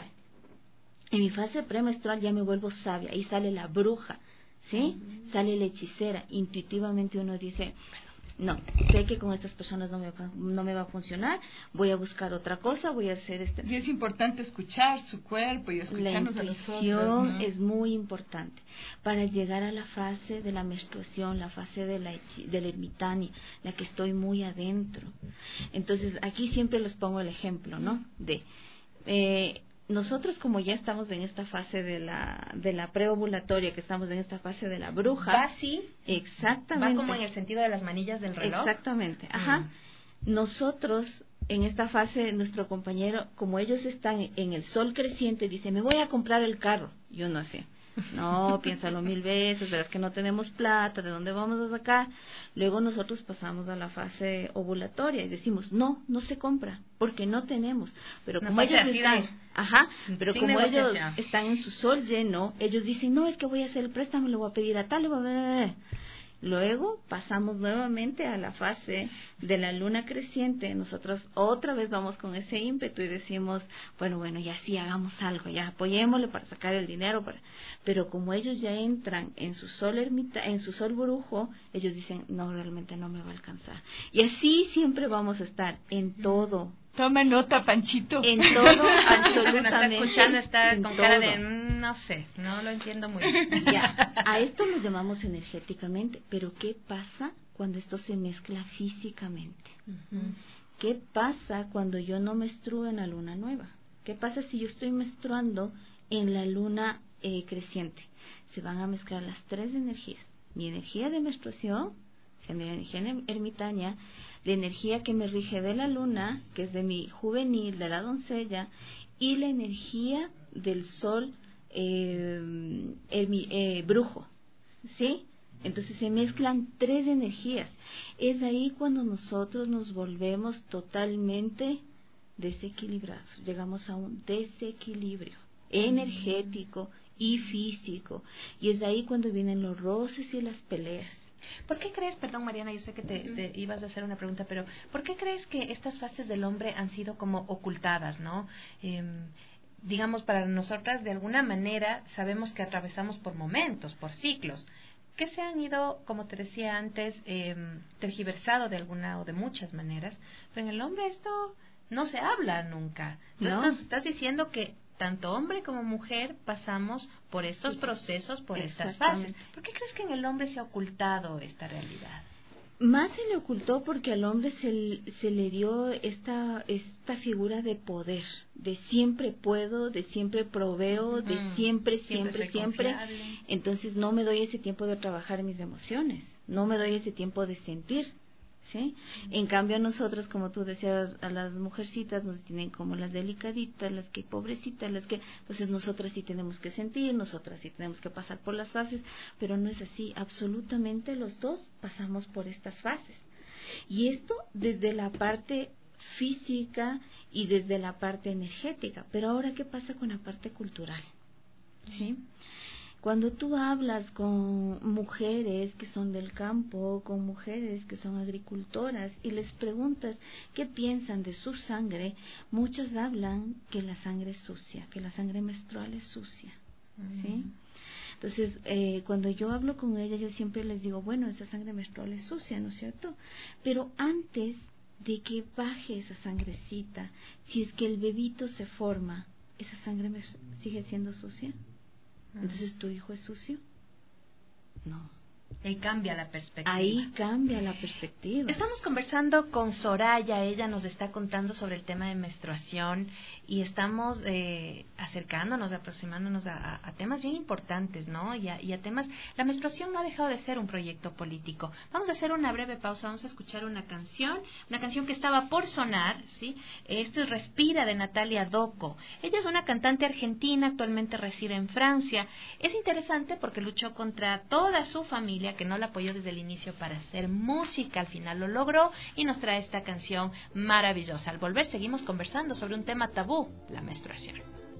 En mi fase premenstrual ya me vuelvo sabia, ahí sale la bruja, ¿sí? Sale la hechicera, intuitivamente uno dice, no, sé que con estas personas no me va a funcionar, voy a buscar otra cosa, voy a hacer esto. Y es importante escuchar su cuerpo y escucharnos a nosotros. La intuición es muy importante para llegar a la fase de la menstruación, la fase de la ermitaña, la que estoy muy adentro. Entonces, aquí siempre les pongo el ejemplo, ¿no? Nosotros, como ya estamos en esta fase de la preovulatoria, que estamos en esta fase de la bruja. ¿Va así? Exactamente. ¿Va como en el sentido de las manillas del reloj? Exactamente, ajá. Nosotros, en esta fase, nuestro compañero, como ellos están en el sol creciente, dice, me voy a comprar el carro. Y uno así, no, piénsalo 1000 veces, verás que no tenemos plata, ¿de dónde vamos a sacar? Luego nosotros pasamos a la fase ovulatoria y decimos, no se compra, porque no tenemos. Pero como ellos están en su sol lleno, ellos dicen, no, es que voy a hacer el préstamo, le voy a pedir a tal, Luego pasamos nuevamente a la fase de la luna creciente. Nosotros otra vez vamos con ese ímpetu y decimos, bueno, ya sí, hagamos algo, ya apoyémosle para sacar el dinero. Pero como ellos ya entran en su sol en su sol brujo, ellos dicen, no, realmente no me va a alcanzar. Y así siempre vamos a estar en todo. Toma nota, Panchito. En todo, absolutamente. Nos está escuchando, está con cara de, no sé, no lo entiendo muy bien. Ya, a esto lo llamamos energéticamente, pero ¿qué pasa cuando esto se mezcla físicamente? ¿Qué pasa cuando yo no menstruo en la luna nueva? ¿Qué pasa si yo estoy menstruando en la luna creciente? Se van a mezclar las tres energías. Mi energía de menstruación, mi energía ermitaña, la energía que me rige de la luna, que es de mi juvenil, de la doncella, y la energía del sol brujo, ¿sí? Entonces se mezclan tres energías. Es ahí cuando nosotros nos volvemos totalmente desequilibrados. Llegamos a un desequilibrio energético y físico. Y es ahí cuando vienen los roces y las peleas. ¿Por qué crees, perdón Mariana, yo sé que te ibas a hacer una pregunta, pero ¿por qué crees que estas fases del hombre han sido como ocultadas, no? Digamos, para nosotras de alguna manera sabemos que atravesamos por momentos, por ciclos, que se han ido, como te decía antes, tergiversado de alguna o de muchas maneras, pero en el hombre esto no se habla nunca. Entonces estás diciendo que tanto hombre como mujer pasamos por estos procesos, por estas fases. ¿Por qué crees que en el hombre se ha ocultado esta realidad? Más se le ocultó porque al hombre se le dio esta figura de poder, de siempre puedo, de siempre proveo, de siempre. Entonces no me doy ese tiempo de trabajar mis emociones, no me doy ese tiempo de sentir. ¿Sí? En cambio a nosotras, como tú decías, a las mujercitas nos tienen como las delicaditas, las que pobrecitas, entonces nosotras sí tenemos que sentir, nosotras sí tenemos que pasar por las fases, pero no es así, absolutamente los dos pasamos por estas fases. Y esto desde la parte física y desde la parte energética, pero ahora ¿qué pasa con la parte cultural? ¿Sí? Cuando tú hablas con mujeres que son del campo, con mujeres que son agricultoras y les preguntas qué piensan de su sangre, muchas hablan que la sangre es sucia, que la sangre menstrual es sucia, ¿sí? Entonces, cuando yo hablo con ellas, yo siempre les digo, bueno, esa sangre menstrual es sucia, ¿no es cierto? Pero antes de que baje esa sangrecita, si es que el bebito se forma, ¿esa sangre sigue siendo sucia? Entonces, ¿tu hijo es sucio? No. Ahí cambia la perspectiva. Ahí cambia la perspectiva. Estamos conversando con Soraya, ella nos está contando sobre el tema de menstruación y estamos acercándonos, aproximándonos a temas bien importantes, ¿no? Y a temas, la menstruación no ha dejado de ser un proyecto político. Vamos a hacer una breve pausa, vamos a escuchar una canción que estaba por sonar, ¿sí? Esto es Respira de Natalia Doco. Ella es una cantante argentina, actualmente reside en Francia. Es interesante porque luchó contra toda su familia que no la apoyó desde el inicio para hacer música, al final lo logró y nos trae esta canción maravillosa. Al volver seguimos conversando sobre un tema tabú, la menstruación.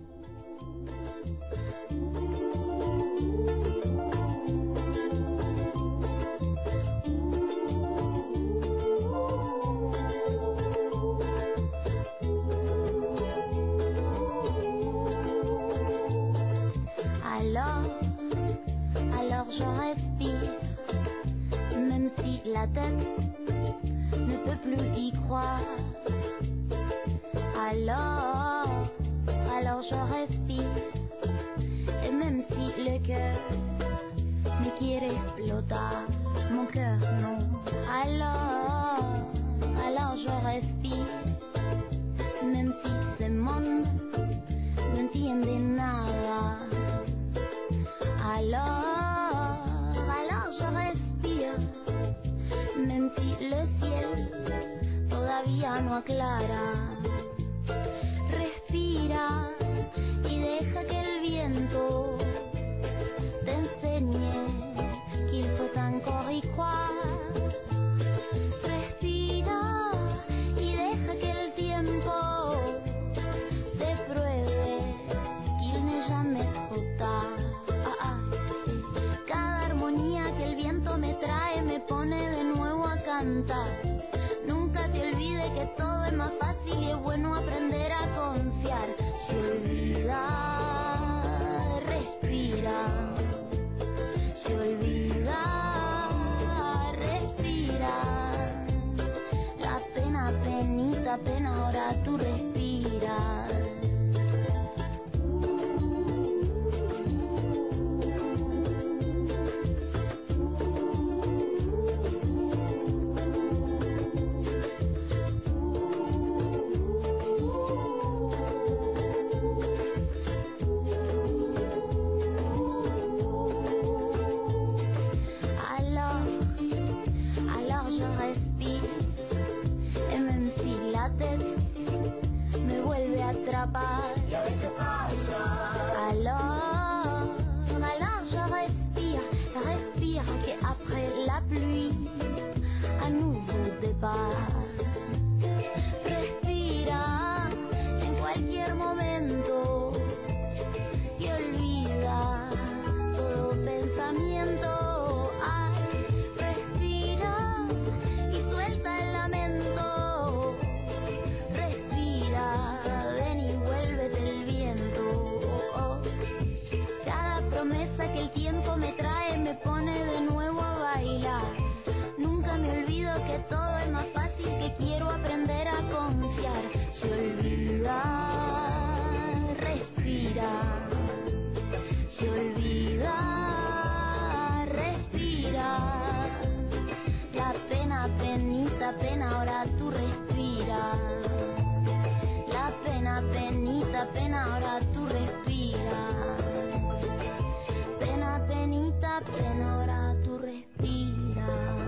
Alors je respire, même si la tête ne peut plus y croire. Alors je respire, et même si le cœur me quiere explotar, mon cœur non. Alors je respire, même si ce monde no entiende nada. Alors je respire, même si le ciel todavía no aclara. Respira y deja que el viento te enseñe qu'il faut encore y croire. Respira y deja que el tiempo te pruebe qu'il n'est jamais trop tard. Cada armonía que el viento me trae aguanta. Nunca te olvides que todo es más fácil y es bueno aprender a confiar. Se olvida, respira. Se olvida, respira. La pena, penita, pena, ahora tú respiras. Alors je respire, respire, qu'après la pluie, à nouveau départ. Respira en cualquier momento y olvida todo pensamiento. Ay, respira y suelta el lamento. Respira, ven y vuélvete el viento. Cada promesa que el tiempo me trae me pone de nuevo a bailar. Nunca me olvido que todo es más fácil, que quiero aprender a confiar. Se olvida, respira. Se olvida, respira. La pena, penita, pena, ahora tú respiras. La pena, penita, pena, ahora tú respiras. Pena, penita, pena, ahora tú respiras.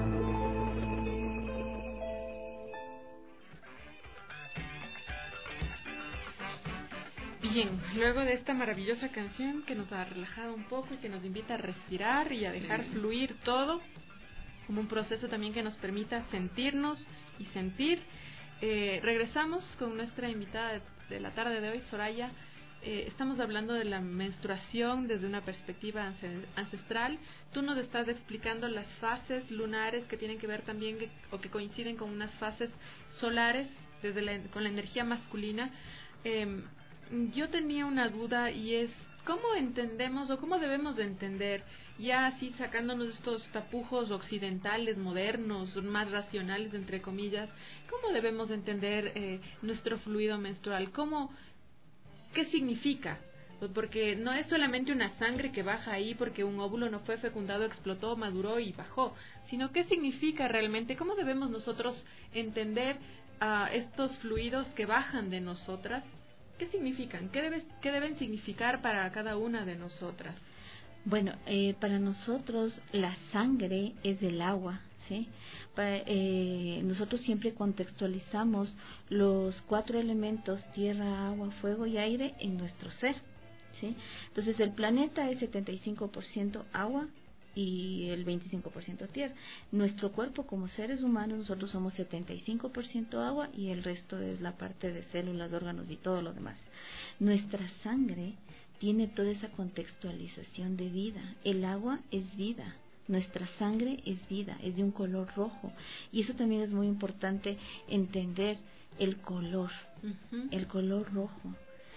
Bien, luego de esta maravillosa canción que nos ha relajado un poco y que nos invita a respirar y a dejar fluir todo, como un proceso también que nos permita sentirnos y sentir, regresamos con nuestra invitada de la tarde de hoy, Soraya. Estamos hablando de la menstruación desde una perspectiva ancestral. Tú nos estás explicando las fases lunares que tienen que ver también o que coinciden con unas fases solares con la energía masculina. Yo tenía una duda y es ¿cómo entendemos o cómo debemos de entender, ya así sacándonos estos tapujos occidentales, modernos, más racionales, entre comillas, cómo debemos entender nuestro fluido menstrual? ¿Qué significa? Porque no es solamente una sangre que baja ahí porque un óvulo no fue fecundado, explotó, maduró y bajó, sino qué significa realmente, cómo debemos nosotros entender estos fluidos que bajan de nosotras. ¿Qué significan? ¿Qué deben significar para cada una de nosotras? Bueno, para nosotros la sangre es del agua, ¿sí? Nosotros siempre contextualizamos los 4 elementos, tierra, agua, fuego y aire, en nuestro ser, ¿sí? Entonces el planeta es 75% agua y el 25% tierra. Nuestro cuerpo como seres humanos, nosotros somos 75% agua y el resto es la parte de células, órganos y todo lo demás. Nuestra sangre tiene toda esa contextualización de vida. El agua es vida, nuestra sangre es vida, es de un color rojo. Y eso también es muy importante entender, el color, el color rojo.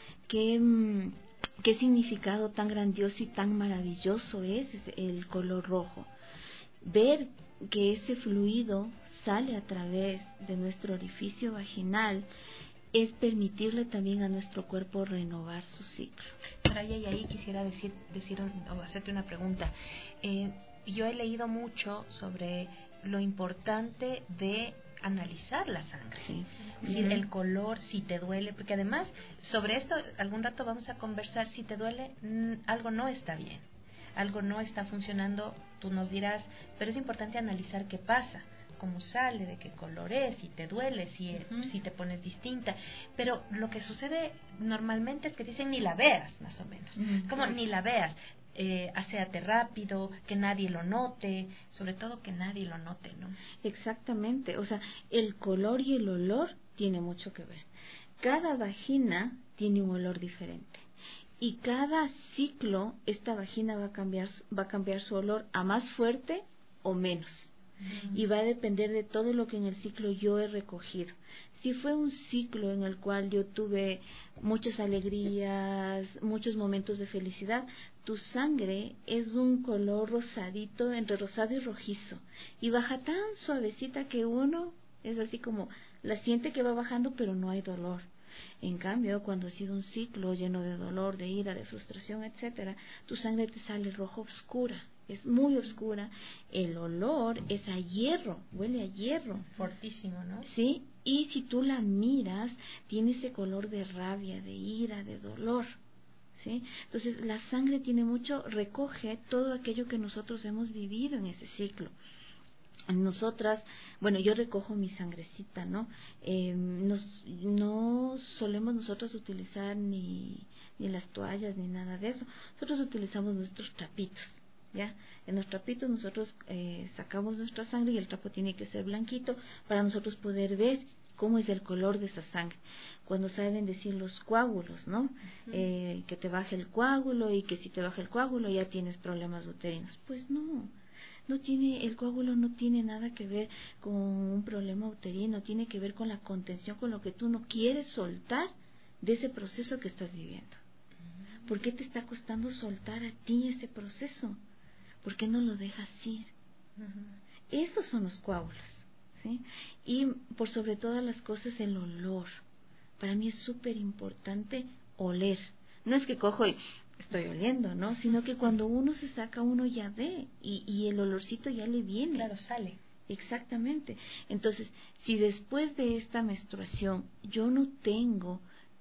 ¿Qué significado tan grandioso y tan maravilloso es el color rojo? Ver que ese fluido sale a través de nuestro orificio vaginal es permitirle también a nuestro cuerpo renovar su ciclo. Soraya, y ahí quisiera decir o hacerte una pregunta. Yo he leído mucho sobre lo importante de analizar la sangre, sí. Es decir, el color, si te duele, porque además sobre esto algún rato vamos a conversar. Si te duele, algo no está bien, algo no está funcionando, tú nos dirás, pero es importante analizar qué pasa, cómo sale, de qué color es, si te duele, si te pones distinta. Pero lo que sucede normalmente es que dicen ni la veas, más o menos, como ni la veas. Aséate rápido, que nadie lo note, sobre todo que nadie lo note, ¿no? Exactamente, o sea, el color y el olor tiene mucho que ver. Cada vagina tiene un olor diferente y cada ciclo esta vagina va a cambiar su olor a más fuerte o menos. y va a depender de todo lo que en el ciclo yo he recogido. Si fue un ciclo en el cual yo tuve muchas alegrías, muchos momentos de felicidad, tu sangre es un color rosadito, entre rosado y rojizo, y baja tan suavecita que uno es así como la siente que va bajando, pero no hay dolor. En cambio, cuando ha sido un ciclo lleno de dolor, de ira, de frustración, etcétera, tu sangre te sale roja oscura, es muy oscura. El olor es a hierro, huele a hierro. Fortísimo, ¿no? Sí, y si tú la miras, tiene ese color de rabia, de ira, de dolor. ¿Sí? Entonces, la sangre tiene mucho, recoge todo aquello que nosotros hemos vivido en ese ciclo. Nosotras, bueno, yo recojo mi sangrecita, ¿no? No solemos nosotros utilizar ni las toallas ni nada de eso. Nosotros utilizamos nuestros trapitos, ¿ya? En los trapitos nosotros sacamos nuestra sangre y el trapo tiene que ser blanquito para nosotros poder ver cómo es el color de esa sangre. Cuando saben decir los coágulos, ¿no? Que te baje el coágulo y que si te baja el coágulo ya tienes problemas uterinos. Pues no. El coágulo no tiene nada que ver con un problema uterino, tiene que ver con la contención, con lo que tú no quieres soltar de ese proceso que estás viviendo. ¿Por qué te está costando soltar a ti ese proceso? ¿Por qué no lo dejas ir? Esos son los coágulos, ¿sí? Y por sobre todas las cosas el olor. Para mí es súper importante oler. No es que cojo y estoy oliendo, ¿no? Sino que cuando uno se saca, uno ya ve y el olorcito ya le viene. Claro, sale. Exactamente. Entonces, si después de esta menstruación yo no tengo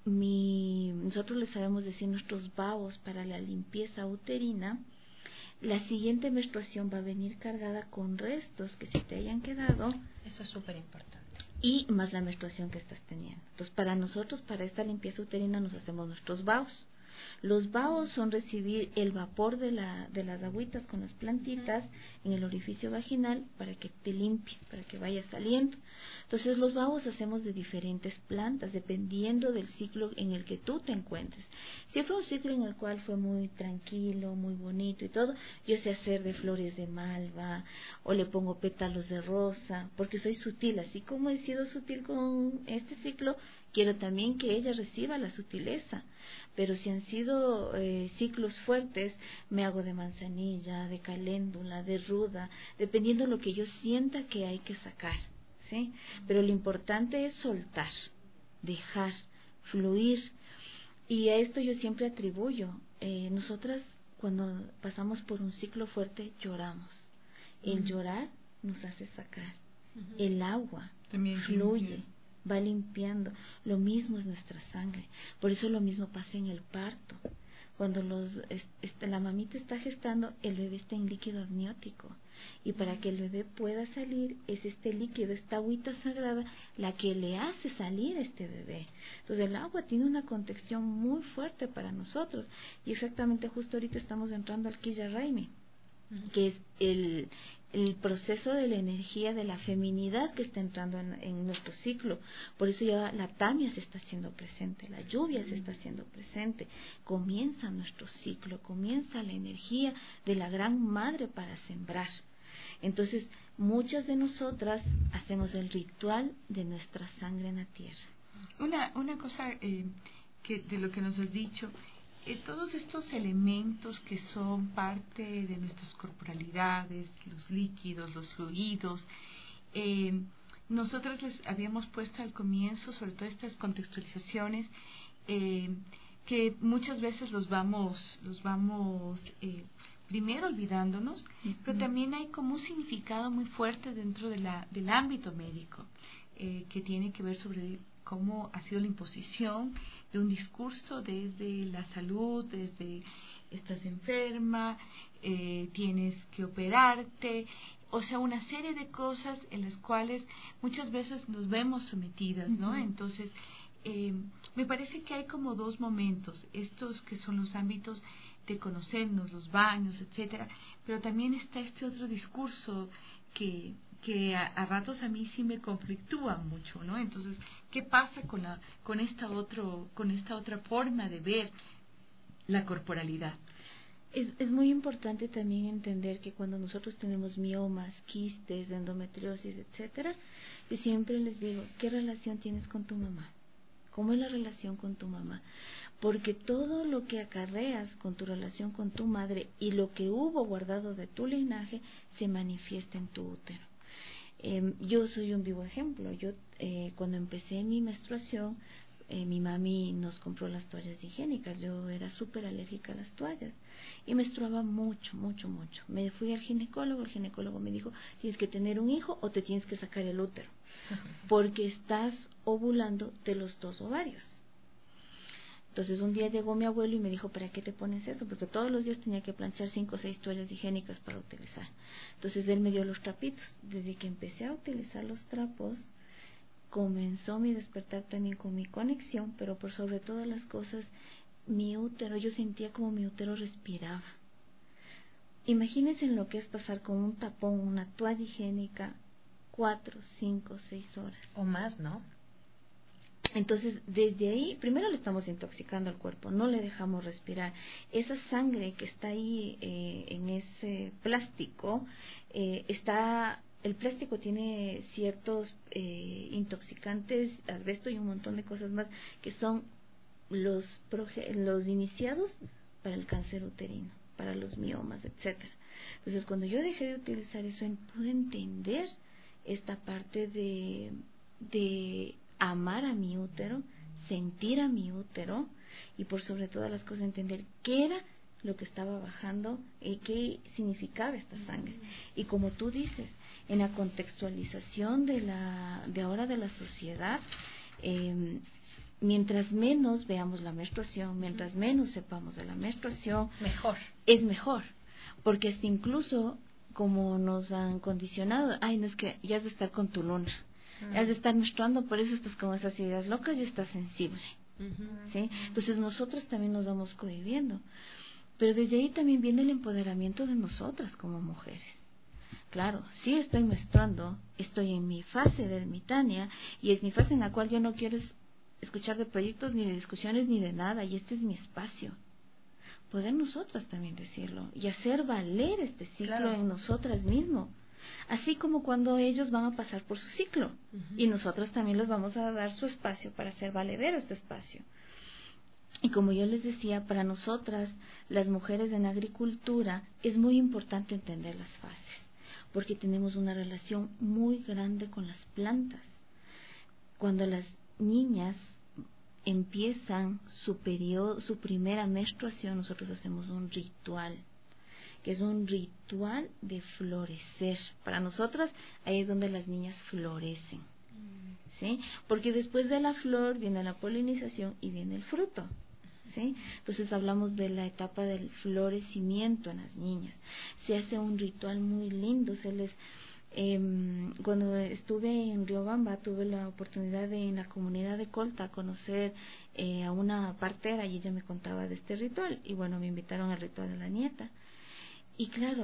nosotros le sabemos decir nuestros vaos para la limpieza uterina, la siguiente menstruación va a venir cargada con restos que se te hayan quedado. Eso es súper importante. Y más la menstruación que estás teniendo. Entonces, para nosotros, para esta limpieza uterina, nos hacemos nuestros vaos. Los vaos son recibir el vapor de las agüitas con las plantitas en el orificio vaginal para que te limpie, para que vaya saliendo. Entonces los vaos hacemos de diferentes plantas dependiendo del ciclo en el que tú te encuentres. Si fue un ciclo en el cual fue muy tranquilo, muy bonito y todo, yo sé hacer de flores de malva o le pongo pétalos de rosa porque soy sutil. Así como he sido sutil con este ciclo, quiero también que ella reciba la sutileza. Pero si han sido ciclos fuertes, me hago de manzanilla, de caléndula, de ruda, dependiendo de lo que yo sienta que hay que sacar, ¿sí? Pero lo importante es soltar, dejar, fluir. Y a esto yo siempre atribuyo. Nosotras, cuando pasamos por un ciclo fuerte, lloramos. El llorar nos hace sacar. El agua también fluye. Va limpiando. Lo mismo es nuestra sangre. Por eso lo mismo pasa en el parto. Cuando la mamita está gestando, el bebé está en líquido amniótico. Y para que el bebé pueda salir, es este líquido, esta agüita sagrada, la que le hace salir a este bebé. Entonces el agua tiene una contención muy fuerte para nosotros. Y exactamente justo ahorita estamos entrando al Quilla Raimi, que es el proceso de la energía de la feminidad que está entrando en nuestro ciclo. Por eso ya la tamia se está haciendo presente, la lluvia se está haciendo presente. Comienza nuestro ciclo, comienza la energía de la gran madre para sembrar. Entonces, muchas de nosotras hacemos el ritual de nuestra sangre en la tierra. Una cosa que de lo que nos has dicho, todos estos elementos que son parte de nuestras corporalidades, los líquidos, los fluidos, nosotros les habíamos puesto al comienzo, sobre todo estas contextualizaciones, que muchas veces los vamos primero olvidándonos, pero también hay como un significado muy fuerte dentro del ámbito médico, que tiene que ver sobre cómo ha sido la imposición de un discurso desde la salud, desde estás enferma, tienes que operarte, o sea, una serie de cosas en las cuales muchas veces nos vemos sometidas, ¿no? Entonces, me parece que hay como dos momentos, estos que son los ámbitos de conocernos, los baños, etcétera, pero también está este otro discurso que a ratos a mí sí me conflictúa mucho, ¿no? Entonces, ¿qué pasa con esta otra forma de ver la corporalidad? Es muy importante también entender que cuando nosotros tenemos miomas, quistes, endometriosis, etcétera, yo siempre les digo, ¿qué relación tienes con tu mamá? ¿Cómo es la relación con tu mamá? Porque todo lo que acarreas con tu relación con tu madre y lo que hubo guardado de tu linaje se manifiesta en tu útero. Yo soy un vivo ejemplo. Yo cuando empecé mi menstruación, mi mami nos compró las toallas higiénicas. Yo era súper alérgica a las toallas y menstruaba mucho. Me fui al ginecólogo, el ginecólogo me dijo, tienes que tener un hijo o te tienes que sacar el útero, porque estás ovulando de los 2 ovarios. Entonces un día llegó mi abuelo y me dijo, ¿para qué te pones eso? Porque todos los días tenía que planchar 5 o 6 toallas higiénicas para utilizar. Entonces él me dio los trapitos. Desde que empecé a utilizar los trapos, comenzó mi despertar también con mi conexión, pero por sobre todas las cosas, mi útero, yo sentía como mi útero respiraba. Imagínense en lo que es pasar con un tapón, una toalla higiénica, 4, 5, 6 horas. O más, ¿no? Entonces, desde ahí, primero le estamos intoxicando al cuerpo, no le dejamos respirar. Esa sangre que está ahí en ese plástico, el plástico tiene ciertos intoxicantes, asbesto y un montón de cosas más, que son los iniciados para el cáncer uterino, para los miomas, etcétera. Entonces, cuando yo dejé de utilizar eso, pude entender esta parte de amar a mi útero, sentir a mi útero y por sobre todas las cosas entender qué era lo que estaba bajando y qué significaba esta sangre. Y como tú dices, en la contextualización de ahora de la sociedad, mientras menos veamos la menstruación, mientras menos sepamos de la menstruación, es mejor, porque hasta incluso como nos han condicionado, no es que ya has de estar con tu luna, has de estar menstruando, por eso estás con esas ideas locas y estás sensible. ¿Sí? Entonces nosotros también nos vamos cohibiendo, pero desde ahí también viene el empoderamiento de nosotras como mujeres. Claro, sí estoy menstruando, estoy en mi fase de ermitaña y es mi fase en la cual yo no quiero escuchar de proyectos ni de discusiones ni de nada, y este es mi espacio. Poder nosotras también decirlo y hacer valer este ciclo en nosotras mismas. Así como cuando ellos van a pasar por su ciclo y nosotros también les vamos a dar su espacio para hacer valedero este espacio. Y como yo les decía, para nosotras, las mujeres en agricultura, es muy importante entender las fases, porque tenemos una relación muy grande con las plantas. Cuando las niñas empiezan su primera menstruación, nosotros hacemos un ritual, que es un ritual de florecer. Para nosotras, ahí es donde las niñas florecen, ¿sí? Porque después de la flor viene la polinización y viene el fruto, ¿sí? Entonces hablamos de la etapa del florecimiento en las niñas. Se hace un ritual muy lindo, cuando estuve en Riobamba tuve la oportunidad de en la comunidad de Colta conocer a una partera y ella me contaba de este ritual y bueno, me invitaron al ritual de la nieta. Y claro,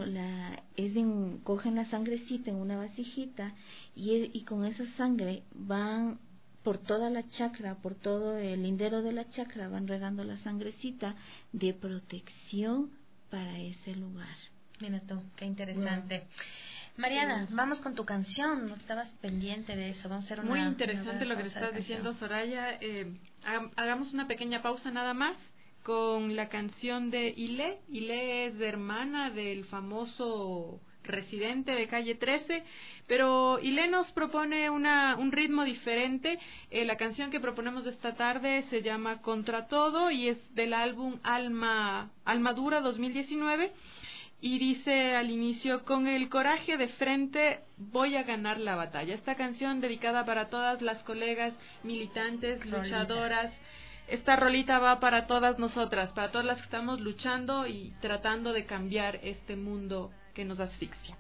cogen la sangrecita en una vasijita y con esa sangre van por toda la chakra, por todo el lindero de la chakra, van regando la sangrecita de protección para ese lugar. Mira tú, qué interesante. Mariana, vamos con tu canción, no estabas pendiente de eso, vamos a hacer muy interesante lo que te estás diciendo, Soraya. Hagamos una pequeña pausa nada más con la canción de Ile. Ile es hermana del famoso residente de Calle 13, pero Ile nos propone un ritmo diferente. La canción que proponemos esta tarde se llama Contra Todo y es del álbum Alma Dura 2019 y dice al inicio: con el coraje de frente voy a ganar la batalla. Esta canción dedicada para todas las colegas militantes, luchadoras. Esta rolita va para todas nosotras, para todas las que estamos luchando y tratando de cambiar este mundo que nos asfixia.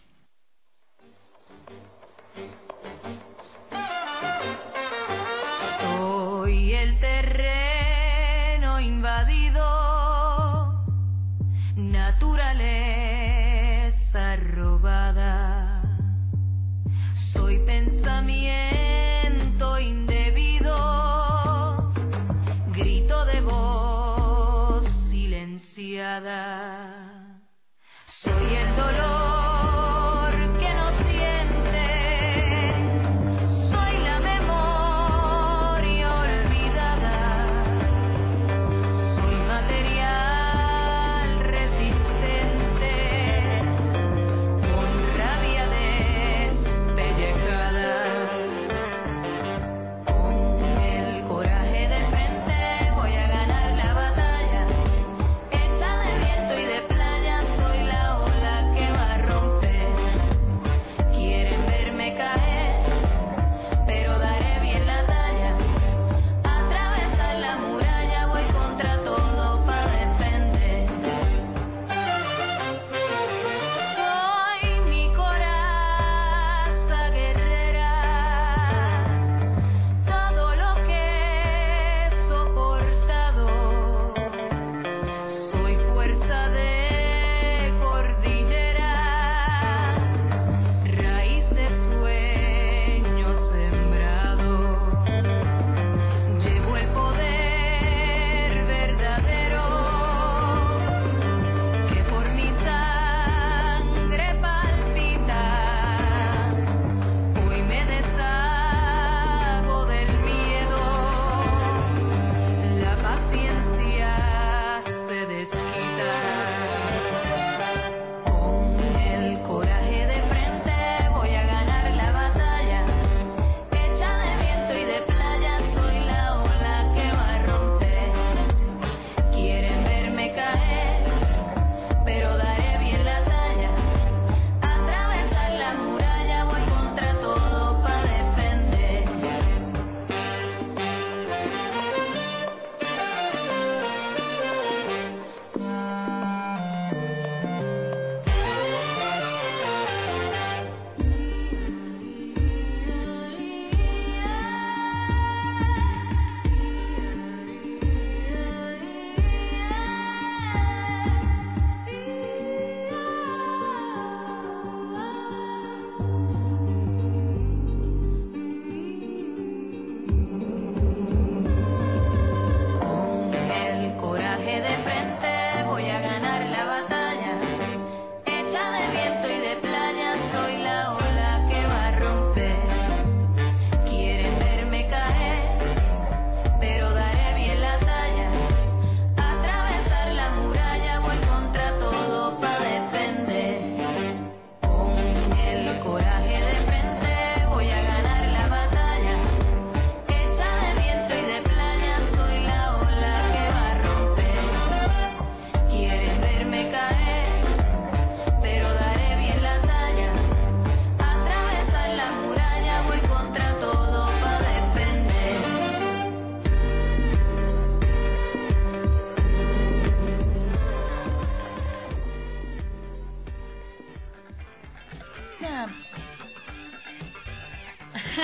Soy el terreno invadido, naturaleza robada. Soy pensamiento indebido, grito de voz silenciada.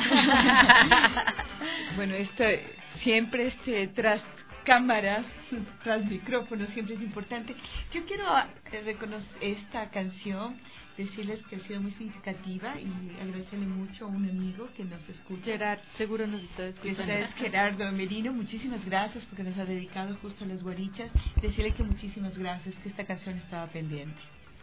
Bueno, siempre tras cámaras, tras micrófonos, siempre es importante. Yo quiero reconocer esta canción, decirles que ha sido muy significativa y agradecerle mucho a un amigo que nos escucha. Gerard, seguro nos está escuchando. Es Gerardo Merino, muchísimas gracias porque nos ha dedicado justo a las guarichas. Decirle que muchísimas gracias, que esta canción estaba pendiente.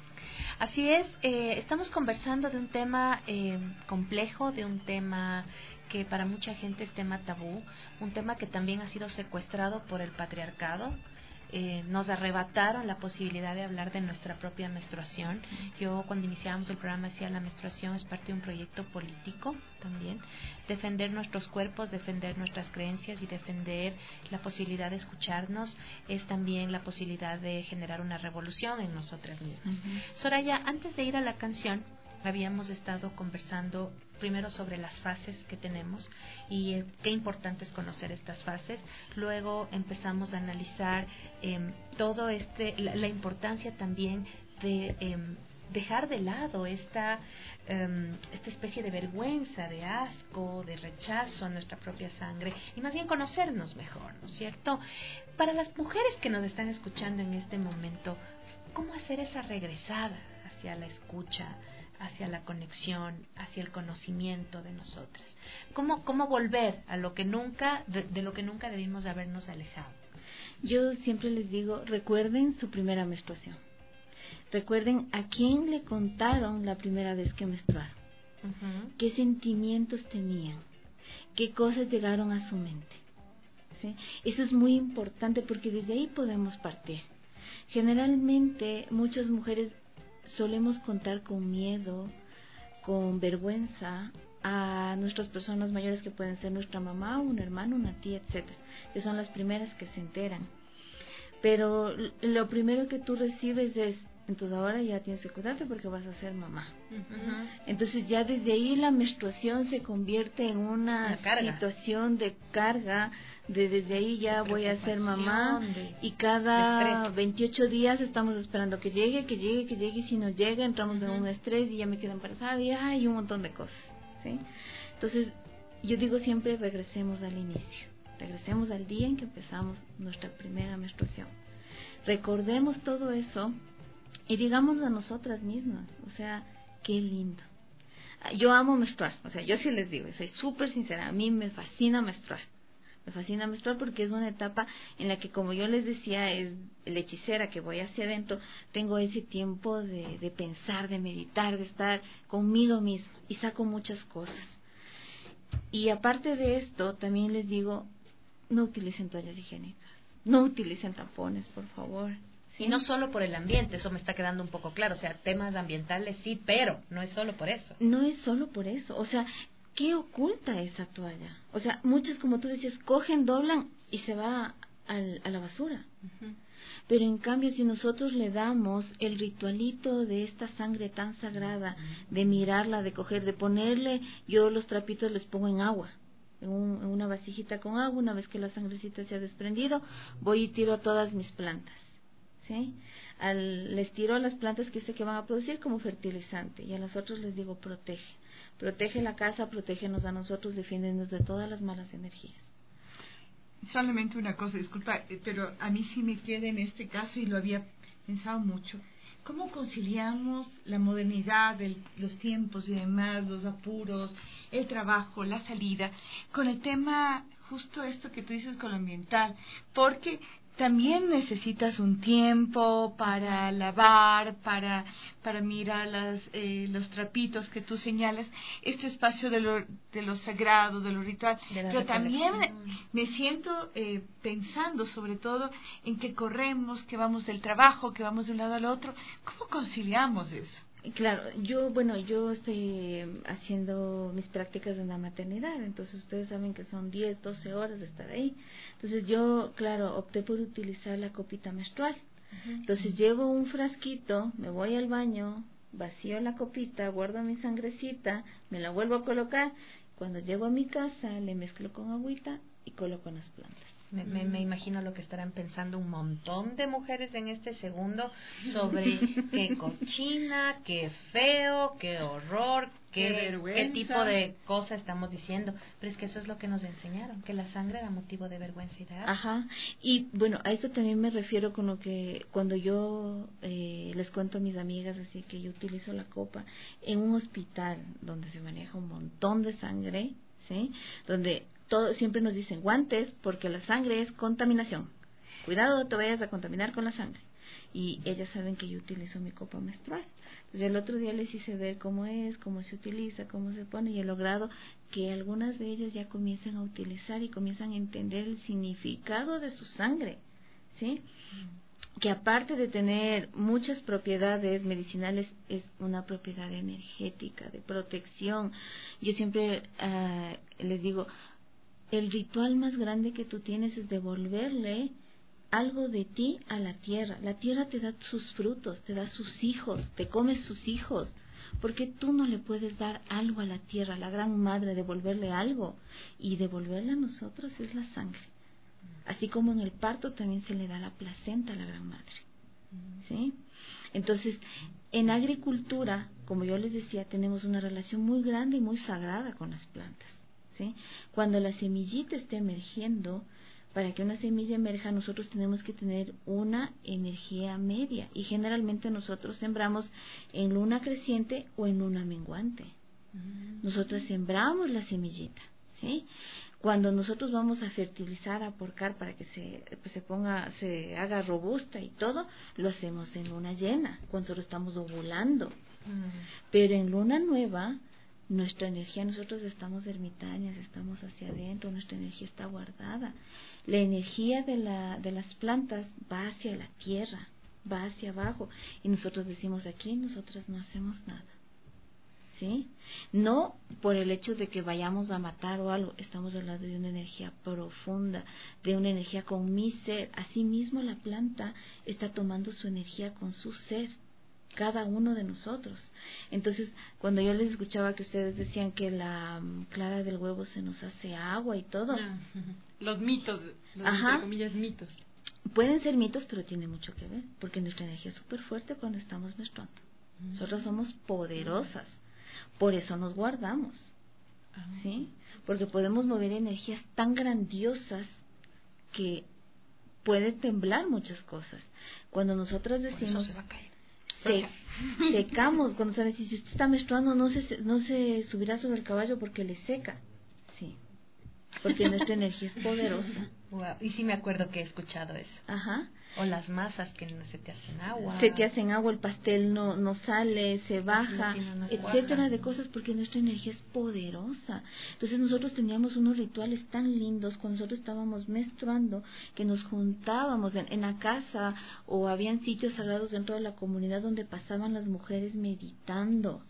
Así es, estamos conversando de un tema complejo, de un tema que para mucha gente es tema tabú, un tema que también ha sido secuestrado por el patriarcado. Nos arrebataron la posibilidad de hablar de nuestra propia menstruación. Yo cuando iniciábamos el programa decía la menstruación es parte de un proyecto político también. Defender nuestros cuerpos, defender nuestras creencias y defender la posibilidad de escucharnos es también la posibilidad de generar una revolución en nosotras mismas. Soraya, antes de ir a la canción, habíamos estado conversando primero sobre las fases que tenemos y qué importante es conocer estas fases. Luego empezamos a analizar todo la importancia también de dejar de lado esta especie de vergüenza, de asco, de rechazo a nuestra propia sangre y más bien conocernos mejor, ¿no es cierto? Para las mujeres que nos están escuchando en este momento, ¿cómo hacer esa regresada hacia la escucha, hacia la conexión, hacia el conocimiento de nosotras? ¿Cómo volver a lo que nunca, de lo que nunca debimos de habernos alejado? Yo siempre les digo, recuerden su primera menstruación. Recuerden a quién le contaron la primera vez que menstruaron. ¿Qué sentimientos tenían? ¿Qué cosas llegaron a su mente? ¿Sí? Eso es muy importante porque desde ahí podemos partir. Generalmente muchas mujeres solemos contar con miedo, con vergüenza a nuestras personas mayores que pueden ser nuestra mamá, un hermano, una tía, etcétera, que son las primeras que se enteran. Pero lo primero que tú recibes es, entonces ahora ya tienes que cuidarte porque vas a ser mamá. Entonces ya desde ahí la menstruación se convierte en una situación de carga, desde ahí ya voy a ser mamá y cada 28 días estamos esperando que llegue y si no llega entramos en un estrés y ya me quedo embarazada y hay un montón de cosas, ¿sí? Entonces yo digo siempre regresemos al inicio, regresemos al día en que empezamos nuestra primera menstruación, recordemos todo eso y digámoslo a nosotras mismas, o sea, qué lindo. Yo amo menstruar, o sea, yo sí les digo, soy súper sincera, a mí me fascina menstruar. Me fascina menstruar porque es una etapa en la que, como yo les decía, es la hechicera que voy hacia adentro, tengo ese tiempo de pensar, de meditar, de estar conmigo misma y saco muchas cosas. Y aparte de esto, también les digo, no utilicen toallas higiénicas, no utilicen tampones, por favor. ¿Sí? Y no solo por el ambiente, eso me está quedando un poco claro, o sea, temas ambientales sí, pero no es solo por eso. No es solo por eso, o sea, ¿qué oculta esa toalla? O sea, muchos, como tú decías, cogen, doblan y se va a la basura. Pero en cambio, si nosotros le damos el ritualito de esta sangre tan sagrada, de mirarla, de coger, de ponerle, yo los trapitos les pongo en agua, en una vasijita con agua, una vez que la sangrecita se ha desprendido, voy y tiro todas mis plantas. ¿Sí? Les tiro a las plantas que yo sé que van a producir como fertilizante y a las otras les digo protege la casa, protégenos a nosotros, defiéndenos de todas las malas energías. Solamente una cosa, disculpa, pero a mí sí me queda en este caso y lo había pensado mucho. ¿Cómo conciliamos la modernidad de los tiempos y demás, los apuros, el trabajo, la salida, con el tema justo esto que tú dices con lo ambiental? Porque también necesitas un tiempo para lavar, para mirar los trapitos que tú señalas, este espacio de lo sagrado, de lo ritual. Pero también me siento pensando sobre todo en que corremos, que vamos del trabajo, que vamos de un lado al otro. ¿Cómo conciliamos eso? Claro, yo estoy haciendo mis prácticas en la maternidad, entonces ustedes saben que son 10, 12 horas de estar ahí. Entonces yo, claro, opté por utilizar la copita menstrual. Entonces llevo un frasquito, me voy al baño, vacío la copita, guardo mi sangrecita, me la vuelvo a colocar. Cuando llego a mi casa, le mezclo con agüita y coloco en las plantas. Me imagino lo que estarán pensando un montón de mujeres en este segundo sobre qué cochina, qué feo, qué horror, qué tipo de cosa estamos diciendo, pero es que eso es lo que nos enseñaron, que la sangre era motivo de vergüenza y de asco. Ajá, y bueno, a esto también me refiero con lo que cuando yo les cuento a mis amigas así que yo utilizo la copa en un hospital donde se maneja un montón de sangre, ¿sí? Donde siempre nos dicen guantes porque la sangre es contaminación, cuidado, te vayas a contaminar con la sangre. Y ellas saben que yo utilizo mi copa menstrual. Entonces yo el otro día les hice ver cómo es, cómo se utiliza, cómo se pone, y he logrado que algunas de ellas ya comiencen a utilizar y comienzan a entender el significado de su sangre, ¿sí? Que aparte de tener muchas propiedades medicinales, es una propiedad energética, de protección. Yo siempre les digo, el ritual más grande que tú tienes es devolverle algo de ti a la tierra. La tierra te da sus frutos, te da sus hijos, te comes sus hijos. ¿Por qué tú no le puedes dar algo a la tierra, a la gran madre, devolverle algo? Y devolverle a nosotros es la sangre. Así como en el parto también se le da la placenta a la gran madre, ¿sí? Entonces, en agricultura, como yo les decía, tenemos una relación muy grande y muy sagrada con las plantas, ¿sí? Cuando la semillita esté emergiendo, para que una semilla emerja, nosotros tenemos que tener una energía media, y generalmente nosotros sembramos en luna creciente o en luna menguante. Nosotros sembramos la semillita, ¿sí? Cuando nosotros vamos a fertilizar, a porcar para que se haga robusta y todo, lo hacemos en luna llena, cuando nosotros estamos ovulando. Pero en luna nueva, nuestra energía, nosotros estamos ermitañas, estamos hacia adentro, nuestra energía está guardada. La energía de las plantas va hacia la tierra, va hacia abajo, y nosotros decimos, aquí nosotros no hacemos nada, ¿sí? No por el hecho de que vayamos a matar o algo, estamos hablando de una energía profunda, de una energía con mi ser. Asimismo la planta está tomando su energía con su ser, cada uno de nosotros. Entonces, cuando yo les escuchaba que ustedes decían que la clara del huevo se nos hace agua y todo, los mitos, entre comillas mitos, pueden ser mitos, pero tiene mucho que ver, porque nuestra energía es súper fuerte cuando estamos menstruando. Nosotros somos poderosas, por eso nos guardamos, ¿sí? Porque podemos mover energías tan grandiosas que puede temblar muchas cosas. Cuando nosotras decimos, se va a caer. Secamos, cuando saben, si usted está menstruando, no se subirá sobre el caballo porque le seca, sí, porque nuestra energía es poderosa. Wow. Y sí me acuerdo que he escuchado eso. Ajá. O las masas que no se te hacen agua. Se te hacen agua, el pastel no sale, se baja, etcétera, de cosas, porque nuestra energía es poderosa. Entonces nosotros teníamos unos rituales tan lindos cuando nosotros estábamos menstruando, que nos juntábamos en la casa, o habían sitios sagrados dentro de la comunidad donde pasaban las mujeres meditando,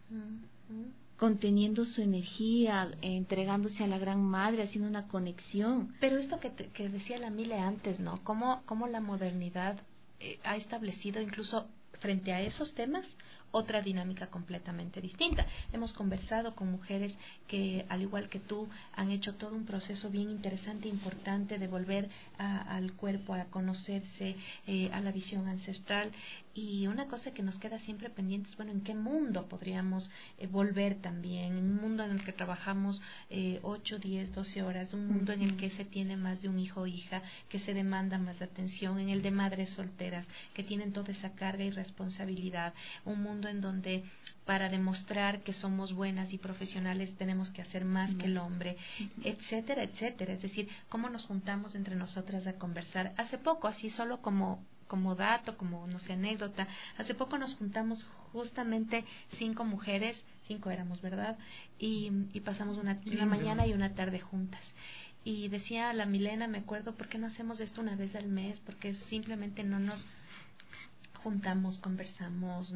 conteniendo su energía, entregándose a la gran madre, haciendo una conexión. Pero esto que decía la Mile antes, ¿no? ¿Cómo la modernidad ha establecido incluso frente a esos temas otra dinámica completamente distinta? Hemos conversado con mujeres que, al igual que tú, han hecho todo un proceso bien interesante e importante de volver al cuerpo, a conocerse, a la visión ancestral. Y una cosa que nos queda siempre pendiente es, bueno, ¿en qué mundo podríamos volver también? En un mundo en el que trabajamos 8, 10, 12 horas, un mundo en el que se tiene más de un hijo o hija, que se demanda más atención, en el de madres solteras, que tienen toda esa carga y responsabilidad, un mundo en donde para demostrar que somos buenas y profesionales tenemos que hacer más que el hombre, etcétera, etcétera. Es decir, cómo nos juntamos entre nosotras a conversar. Hace poco, así solo como dato, como no sé, anécdota, hace poco nos juntamos justamente 5 mujeres, 5 éramos, ¿verdad? Y pasamos una mañana y una tarde juntas. Y decía la Milena, me acuerdo, ¿por qué no hacemos esto una vez al mes? Porque simplemente no nos juntamos, conversamos,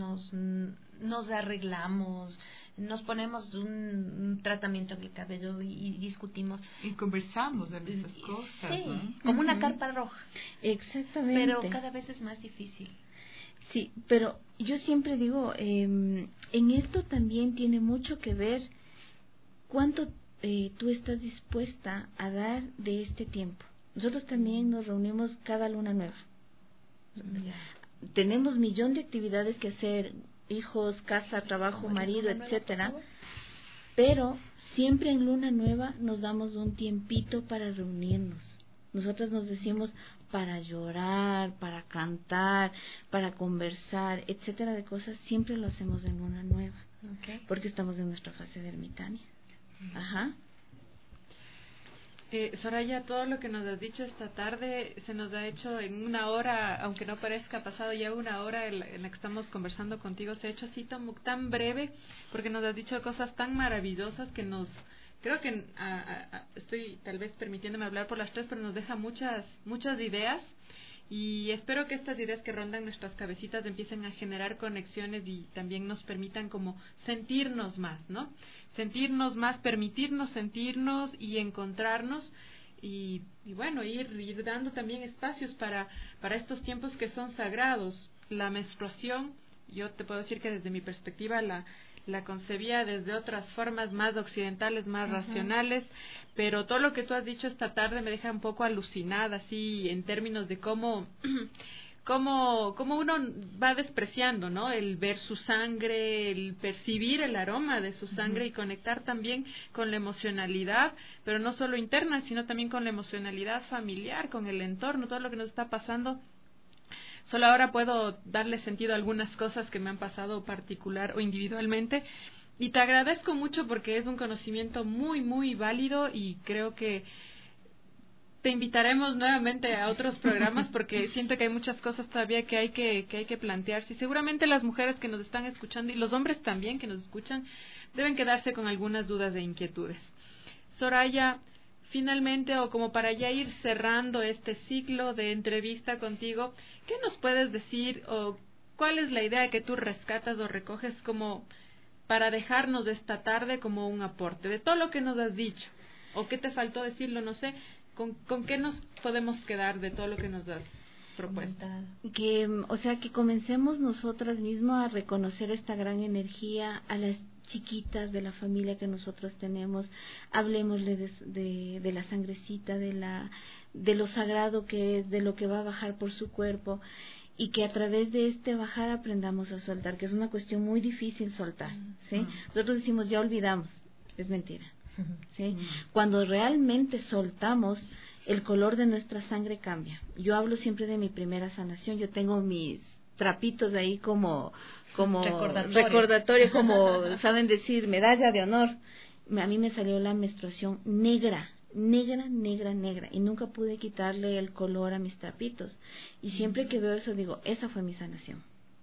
nos arreglamos, nos ponemos un tratamiento en el cabello y discutimos. Y conversamos de nuestras cosas, sí, ¿no? Como una carpa roja. Exactamente. Pero cada vez es más difícil. Sí, pero yo siempre digo, en esto también tiene mucho que ver cuánto tú estás dispuesta a dar de este tiempo. Nosotros también nos reunimos cada luna nueva. Tenemos 1,000,000 de actividades que hacer, hijos, casa, trabajo, marido, etcétera. Pero siempre en luna nueva nos damos un tiempito para reunirnos. Nosotras nos decimos para llorar, para cantar, para conversar, etcétera de cosas, siempre lo hacemos en luna nueva. Okay. Porque estamos en nuestra fase de ermitaña. Ajá. Soraya, todo lo que nos has dicho esta tarde se nos ha hecho en una hora, aunque no parezca, ha pasado ya una hora en la que estamos conversando contigo, se ha hecho así tan breve, porque nos has dicho cosas tan maravillosas que creo que estoy tal vez permitiéndome hablar por las tres, pero nos deja muchas ideas, y espero que estas ideas que rondan nuestras cabecitas empiecen a generar conexiones y también nos permitan como sentirnos más, ¿no? Sentirnos más, permitirnos sentirnos y encontrarnos y bueno, ir dando también espacios para estos tiempos que son sagrados. La menstruación, yo te puedo decir que desde mi perspectiva la concebía desde otras formas más occidentales, más racionales, pero todo lo que tú has dicho esta tarde me deja un poco alucinada, así en términos de cómo uno va despreciando, ¿no? El ver su sangre, el percibir el aroma de su sangre y conectar también con la emocionalidad, pero no solo interna, sino también con la emocionalidad familiar, con el entorno, todo lo que nos está pasando. Solo ahora puedo darle sentido a algunas cosas que me han pasado particular o individualmente, y te agradezco mucho porque es un conocimiento muy, muy válido, y creo que te invitaremos nuevamente a otros programas porque siento que hay muchas cosas todavía que hay que plantearse, y seguramente las mujeres que nos están escuchando y los hombres también que nos escuchan deben quedarse con algunas dudas e inquietudes. Soraya, finalmente, o como para ya ir cerrando este ciclo de entrevista contigo, ¿qué nos puedes decir o cuál es la idea que tú rescatas o recoges como para dejarnos esta tarde como un aporte de todo lo que nos has dicho? ¿O qué te faltó decirlo? No sé. ¿Con qué nos podemos quedar de todo lo que nos has propuesto? Que comencemos nosotras mismas a reconocer esta gran energía a las chiquitas de la familia que nosotros tenemos. Hablemosle de la sangrecita, de lo sagrado que es, de lo que va a bajar por su cuerpo, y que a través de este bajar aprendamos a soltar, que es una cuestión muy difícil soltar, ¿sí? Nosotros decimos ya olvidamos, es mentira. ¿Sí? Cuando realmente soltamos, el color de nuestra sangre cambia. Yo hablo siempre de mi primera sanación. Yo tengo mis trapitos ahí como recordatorio, como saben decir, medalla de honor. A mí me salió la menstruación negra, y nunca pude quitarle el color a mis trapitos. Y siempre que veo eso digo, esa fue mi sanación.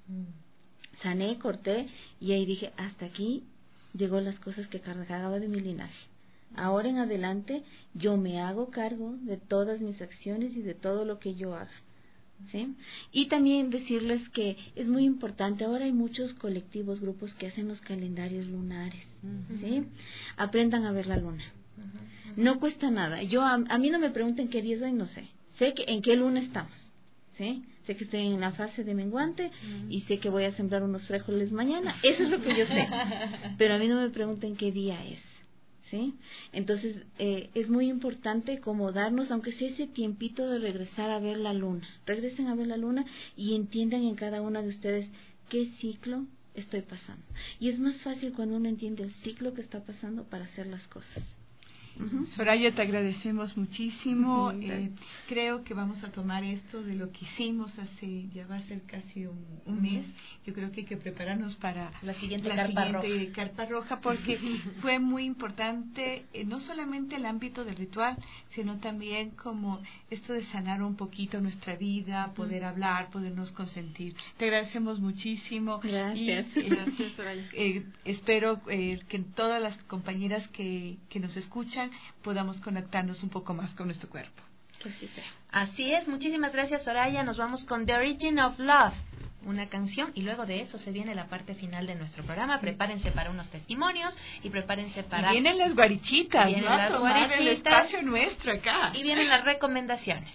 Sané, corté, y ahí dije, hasta aquí llegó las cosas que cargaba de mi linaje. Ahora en adelante yo me hago cargo de todas mis acciones y de todo lo que yo haga, ¿sí? Y también decirles que es muy importante, ahora hay muchos colectivos, grupos que hacen los calendarios lunares, ¿sí? Aprendan a ver la luna. No cuesta nada. A mí no me pregunten qué día es hoy, no sé. Sé que en qué luna estamos, ¿sí? Sé que estoy en la fase de menguante y sé que voy a sembrar unos frijoles mañana. Eso es lo que yo sé. Pero a mí no me pregunten qué día es, ¿sí? Entonces, es muy importante como darnos, aunque sea ese tiempito de regresar a ver la luna. Regresen a ver la luna y entiendan en cada una de ustedes qué ciclo estoy pasando. Y es más fácil cuando uno entiende el ciclo que está pasando para hacer las cosas. Soraya, te agradecemos muchísimo. Creo que vamos a tomar esto de lo que hicimos hace, ya va a ser casi un mes. Yo creo que hay que prepararnos para la siguiente carpa roja, porque fue muy importante, no solamente el ámbito del ritual, sino también como esto de sanar un poquito nuestra vida, poder hablar, podernos consentir. Te agradecemos muchísimo. Gracias. Gracias, Soraya. Espero que todas las compañeras que nos escuchan podamos conectarnos un poco más con nuestro cuerpo. Así es, muchísimas gracias, Soraya. Nos vamos con The Origin of Love, una canción, y luego de eso se viene la parte final de nuestro programa. Prepárense para unos testimonios y prepárense para... Y vienen las guarichitas, vienen las guarichitas, el espacio nuestro acá. Y vienen las recomendaciones.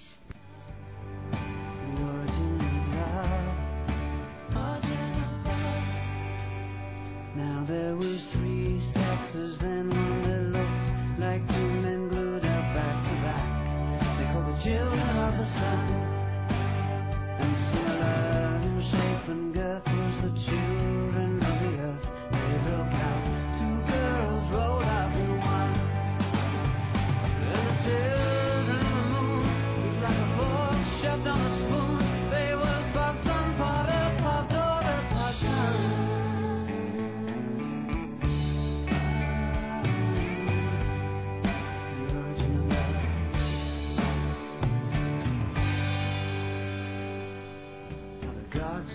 Now there was 3 sexes, then one that looked like 2 men glued up back to back. They called the children of the sun, and similar in shape and girth was the children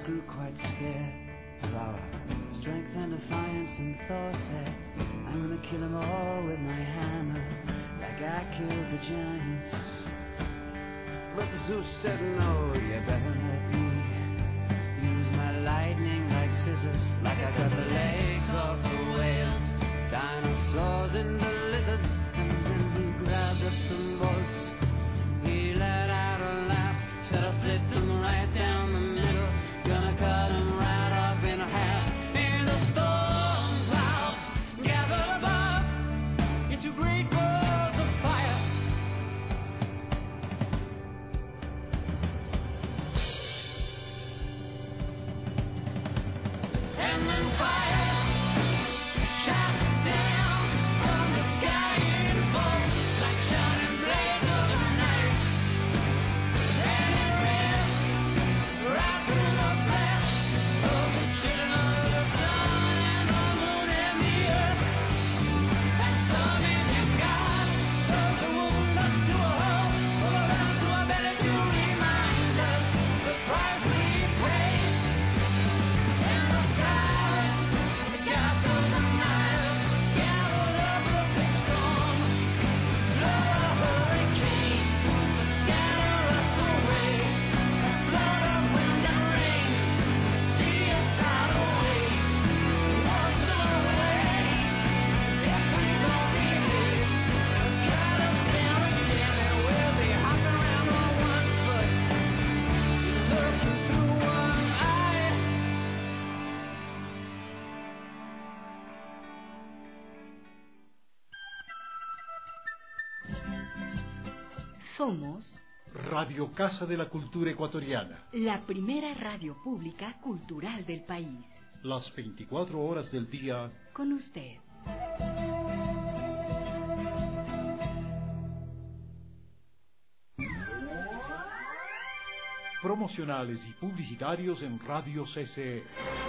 grew quite scared of our strength and defiance, and Thor said, I'm gonna kill them all with my hammer, like I killed the giants. But Zeus said, no, you better let me use my lightning like scissors, like I cut the legs off the whales, dinosaurs and the lizards. And then he grabbed up some bolts, he let out a laugh, said I'll split them right down the middle, gonna cut them right up in half. And the storm clouds gathered above into great balls of fire. And then fire shot down from the sky in bolts like shining blades of a knife. And it ripped right through the flesh of the children of the sun and the moon and the earth. And some Indian god served the wound up to a hole, all around to our belly to remind us the price we paid. And the silence, the gaps of the night, gathered up a big storm, blow a hurricane, scatter us away, flood of wind and rain, see a tidal wave, wash us away. If we don't behave, cut us down again, and we'll be hopping around on one foot, looking through one eye. Somos Radio Casa de la Cultura Ecuatoriana. la primera radio pública cultural del país. Las 24 horas del día. Con usted. Promocionales y publicitarios en Radio CCE.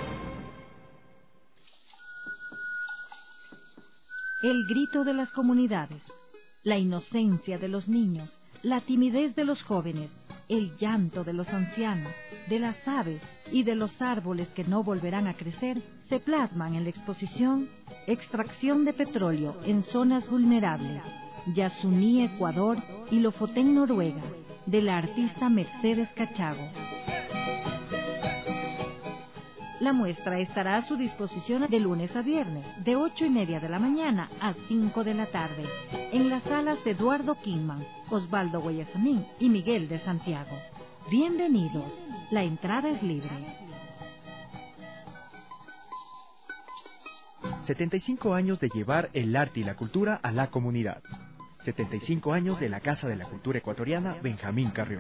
El grito de las comunidades, la inocencia de los niños, la timidez de los jóvenes, el llanto de los ancianos, de las aves y de los árboles que no volverán a crecer, se plasman en la exposición Extracción de petróleo en zonas vulnerables, Yasuní, Ecuador y Lofoten, Noruega, de la artista Mercedes Cachago. La muestra estará a su disposición de lunes a viernes, de 8:30 de la mañana a 5 de la tarde, en las salas Eduardo Kinman, Osvaldo Guayasamín y Miguel de Santiago. Bienvenidos, la entrada es libre. 75 años de llevar el arte y la cultura a la comunidad. 75 años de la Casa de la Cultura Ecuatoriana Benjamín Carrión.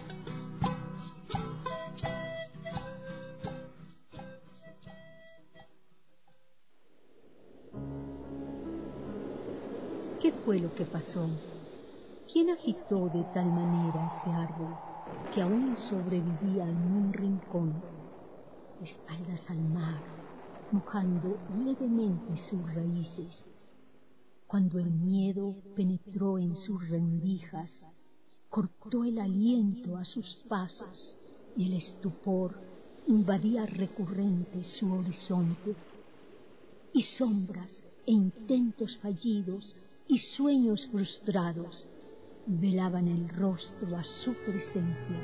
¿Qué fue lo que pasó? ¿Quién agitó de tal manera ese árbol que aún sobrevivía en un rincón, de espaldas al mar, mojando levemente sus raíces? Cuando el miedo penetró en sus rendijas, cortó el aliento a sus pasos y el estupor invadía recurrente su horizonte, y sombras e intentos fallidos y sueños frustrados velaban el rostro a su presencia.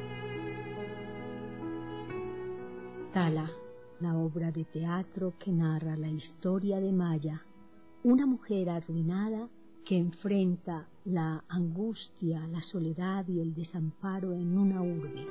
Tala, la obra de teatro que narra la historia de Maya, una mujer arruinada que enfrenta la angustia, la soledad y el desamparo en una urbe.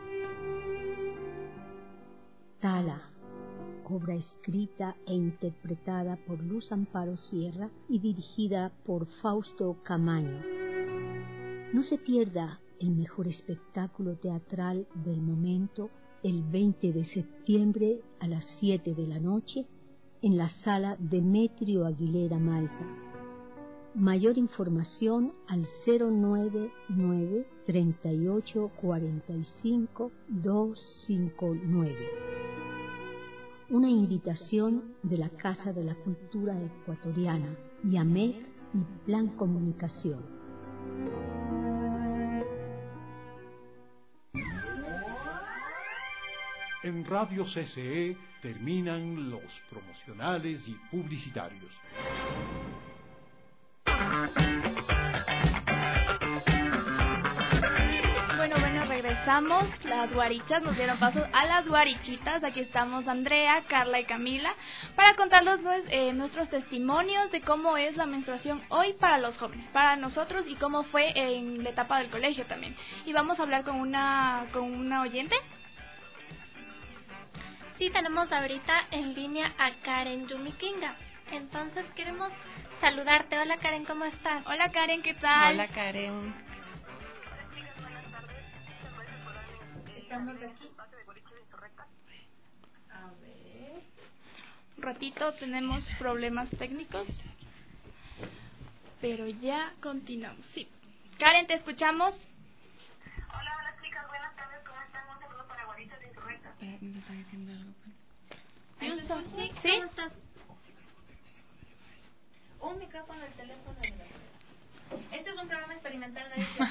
Tala, obra escrita e interpretada por Luz Amparo Sierra y dirigida por Fausto Camaño. No se pierda el mejor espectáculo teatral del momento el 20 de septiembre a las 7 de la noche en la sala Demetrio Aguilera Malta. Mayor información al 099 38 45 259. Una invitación de la Casa de la Cultura Ecuatoriana, YAMEC y Plan Comunicación. En Radio CCE terminan los promocionales y publicitarios. Bueno, regresamos. Las guarichas nos dieron paso a las guarichitas. Aquí estamos Andrea, Carla y Camila para contarnos nuestros testimonios de cómo es la menstruación hoy para los jóvenes, para nosotros, y cómo fue en la etapa del colegio también. Y vamos a hablar con una oyente. Sí, tenemos ahorita en línea a Karen Yumikinga. Entonces queremos saludarte. Hola Karen, ¿cómo estás? Hola Karen, ¿qué tal? Hola Karen. Estamos aquí. A ver. Un ratito, tenemos problemas técnicos, pero ya continuamos. Sí. Karen, ¿te escuchamos? Hola chicas, buenas tardes, ¿cómo están? Un saludo para Guarichas Insurrectas. ¿Nos está diciendo algo? Sí, ¿Sí? ¿Cómo estás? Un micrófono del teléfono. Este es un programa experimental.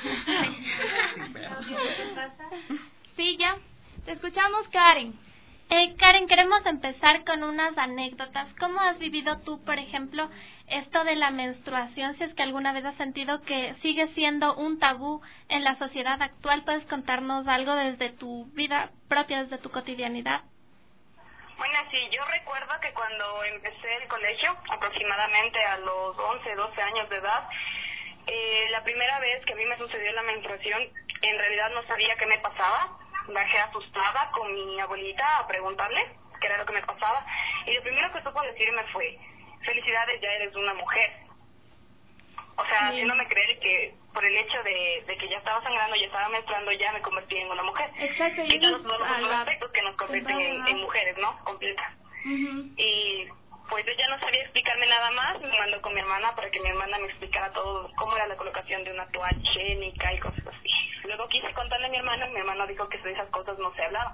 ¿Qué pasa? Sí, ya. Te escuchamos, Karen. Karen, queremos empezar con unas anécdotas. ¿Cómo has vivido tú, por ejemplo, esto de la menstruación? Si es que alguna vez has sentido que sigue siendo un tabú en la sociedad actual, ¿puedes contarnos algo desde tu vida propia, desde tu cotidianidad? Bueno, sí, yo recuerdo que cuando empecé el colegio, aproximadamente a los 11, 12 años de edad, la primera vez que a mí me sucedió la menstruación, en realidad no sabía qué me pasaba. Bajé asustada con mi abuelita a preguntarle qué era lo que me pasaba, y lo primero que supo decirme fue: felicidades, ya eres una mujer. O sea, haciéndome creer que por el hecho de que ya estaba sangrando, ya estaba menstruando, ya me convertí en una mujer. Exacto. Y todos los otros aspectos que nos convierten en mujeres, ¿no? Completas. Y pues yo ya no sabía explicarme nada más, me mandó con mi hermana para que mi hermana me explicara todo, cómo era la colocación de una toalla higiénica y cosas así. Luego quise contarle a mi hermano y mi hermano dijo que de esas cosas no se hablaba.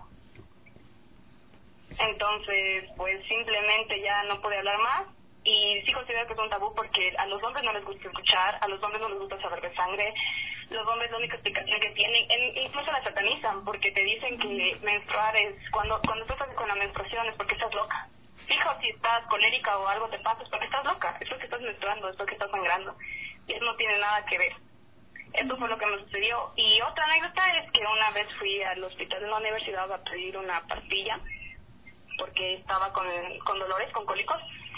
Entonces, pues simplemente ya no pude hablar más, y sí considero que es un tabú porque a los hombres no les gusta escuchar, a los hombres no les gusta saber de sangre. Los hombres la única explicación que tienen, incluso la satanizan, porque te dicen que menstruar es, cuando tú estás con la menstruación es porque estás loca. Fijo, si estás colérica o algo te pasa, es porque estás loca, es porque estás menstruando, es porque estás sangrando, y eso no tiene nada que ver. Eso fue lo que me sucedió. Y otra anécdota es que una vez fui al hospital de la universidad a pedir una pastilla porque estaba con dolores, con cólicos,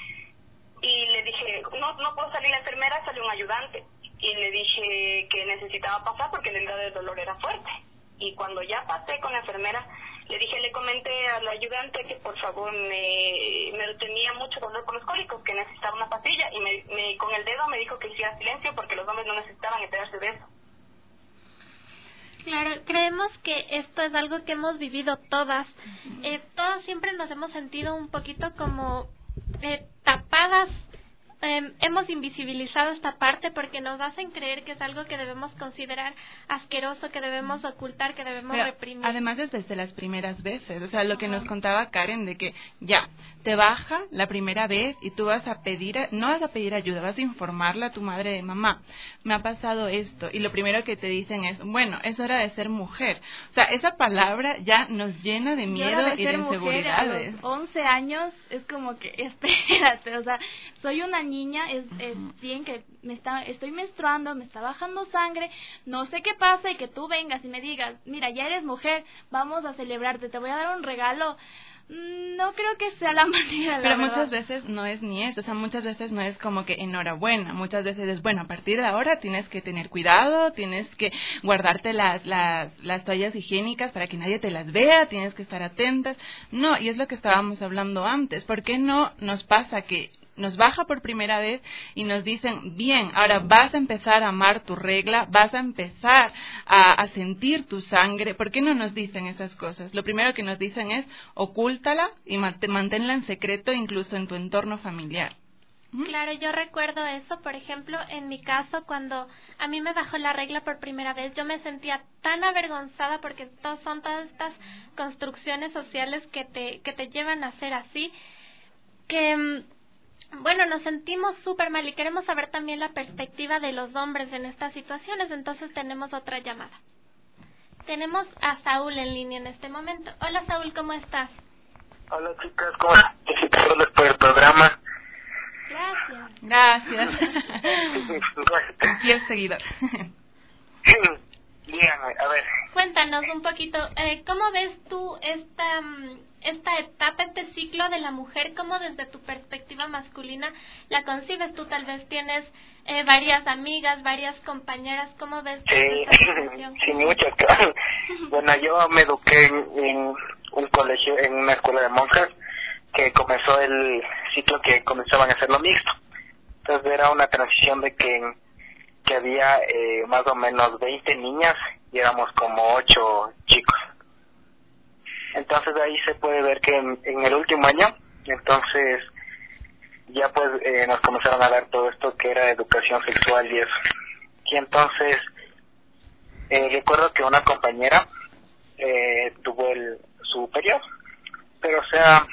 y le dije, no puedo salir la enfermera, salió un ayudante, y le dije que necesitaba pasar porque el grado del dolor era fuerte. Y cuando ya pasé con la enfermera, le comenté a la ayudante que por favor me tenía mucho dolor con los cólicos, que necesitaba una pastilla, y con el dedo me dijo que hiciera silencio porque los hombres no necesitaban enterarse de eso. Claro, creemos que esto es algo que hemos vivido todas. Todas siempre nos hemos sentido un poquito como tapadas. Hemos invisibilizado esta parte porque nos hacen creer que es algo que debemos considerar asqueroso, que debemos ocultar, que debemos reprimir. Además es desde las primeras veces, o sea, lo que nos contaba Karen de que ya te baja la primera vez y tú vas a pedir, no vas a pedir ayuda, vas a informarle a tu madre de mamá, me ha pasado esto, y lo primero que te dicen es, bueno, es hora de ser mujer. O sea, esa palabra ya nos llena de miedo y de inseguridades. Mujer, a los 11 años es como que, espérate, o sea, soy una niña, es bien que estoy menstruando, me está bajando sangre, no sé qué pasa, y que tú vengas y me digas, mira, ya eres mujer, vamos a celebrarte, te voy a dar un regalo. No creo que sea la manera. Pero muchas veces no es ni eso, o sea, muchas veces no es como que enhorabuena, muchas veces es, bueno, a partir de ahora tienes que tener cuidado, tienes que guardarte las toallas higiénicas para que nadie te las vea, tienes que estar atentas. No, y es lo que estábamos hablando antes, ¿por qué no nos pasa que nos baja por primera vez y nos dicen, bien, ahora vas a empezar a amar tu regla, vas a empezar a sentir tu sangre? ¿Por qué no nos dicen esas cosas? Lo primero que nos dicen es, ocúltala y manténla en secreto, incluso en tu entorno familiar. Claro, yo recuerdo eso, por ejemplo, en mi caso, cuando a mí me bajó la regla por primera vez, yo me sentía tan avergonzada porque son todas estas construcciones sociales que te llevan a ser así, que bueno, nos sentimos súper mal y queremos saber también la perspectiva de los hombres en estas situaciones, entonces tenemos otra llamada. Tenemos a Saúl en línea en este momento. Hola Saúl, ¿cómo estás? Hola chicas, ¿cómo están? Felicitarles por el programa. Gracias. Fiel seguidor. Díganme, a ver. Cuéntanos un poquito, ¿cómo ves tú esta etapa, este ciclo de la mujer? ¿Cómo desde tu perspectiva masculina la concibes? Tú tal vez tienes varias amigas, varias compañeras. ¿Cómo ves esta situación? Sí, muchas. Bueno, yo me eduqué en un colegio, en una escuela de monjas, que comenzó el ciclo que comenzaban a hacerlo mixto. Entonces era una transición de que había más o menos 20 niñas y éramos como 8 chicos. Entonces ahí se puede ver que en el último año, entonces ya pues nos comenzaron a dar todo esto que era educación sexual y eso. Y entonces recuerdo que una compañera tuvo su periodo, pero o sea,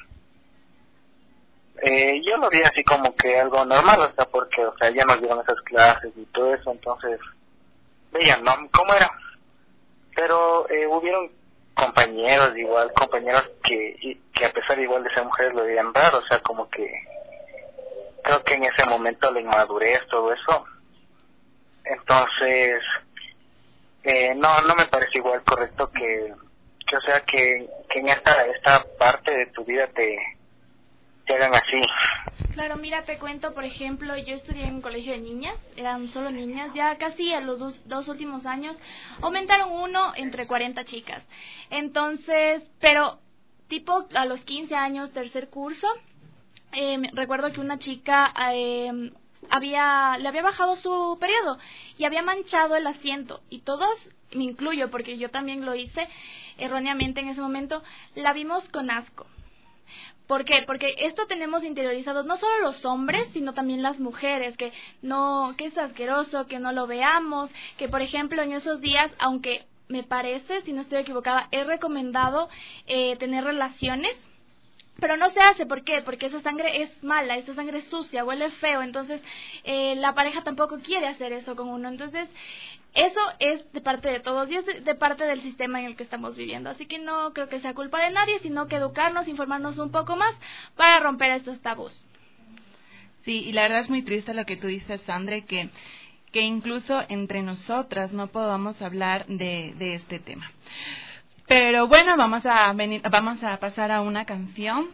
yo lo vi así como que algo normal, o sea, porque o sea ya nos dieron esas clases y todo eso, entonces veían, ¿no? ¿Cómo era? Pero hubieron compañeros que a pesar igual de ser mujeres lo veían raro, o sea, como que creo que en ese momento la inmadurez, todo eso, entonces no me parece igual correcto que o sea que en esta parte de tu vida te hagan así. Claro, mira, te cuento, por ejemplo, yo estudié en un colegio de niñas, eran solo niñas, ya casi a los dos últimos años aumentaron uno entre 40 chicas. Entonces, pero tipo a los 15 años, tercer curso, recuerdo que una chica le había bajado su periodo y había manchado el asiento, y todos, me incluyo porque yo también lo hice erróneamente en ese momento, la vimos con asco. ¿Por qué? Porque esto tenemos interiorizado no solo los hombres, sino también las mujeres, que es asqueroso, que no lo veamos, que por ejemplo en esos días, aunque me parece, si no estoy equivocada, es recomendado tener relaciones, pero no se hace. ¿Por qué? Porque esa sangre es mala, esa sangre es sucia, huele feo, entonces la pareja tampoco quiere hacer eso con uno. Entonces eso es de parte de todos y es de parte del sistema en el que estamos viviendo. Así que no creo que sea culpa de nadie, sino que educarnos, informarnos un poco más para romper esos tabús. Sí, y la verdad es muy triste lo que tú dices, Sandre, que incluso entre nosotras no podamos hablar de este tema. Pero bueno, vamos a pasar a una canción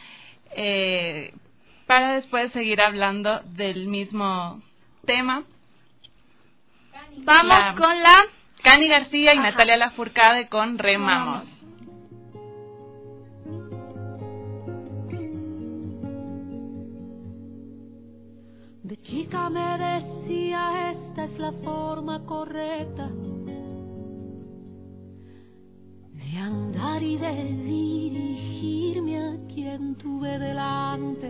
para después seguir hablando del mismo tema. Vamos con la Cani García y Natalia Lafourcade con Remamos. De chica me decía, esta es la forma correcta de andar y de dirigirme a quien tuve delante.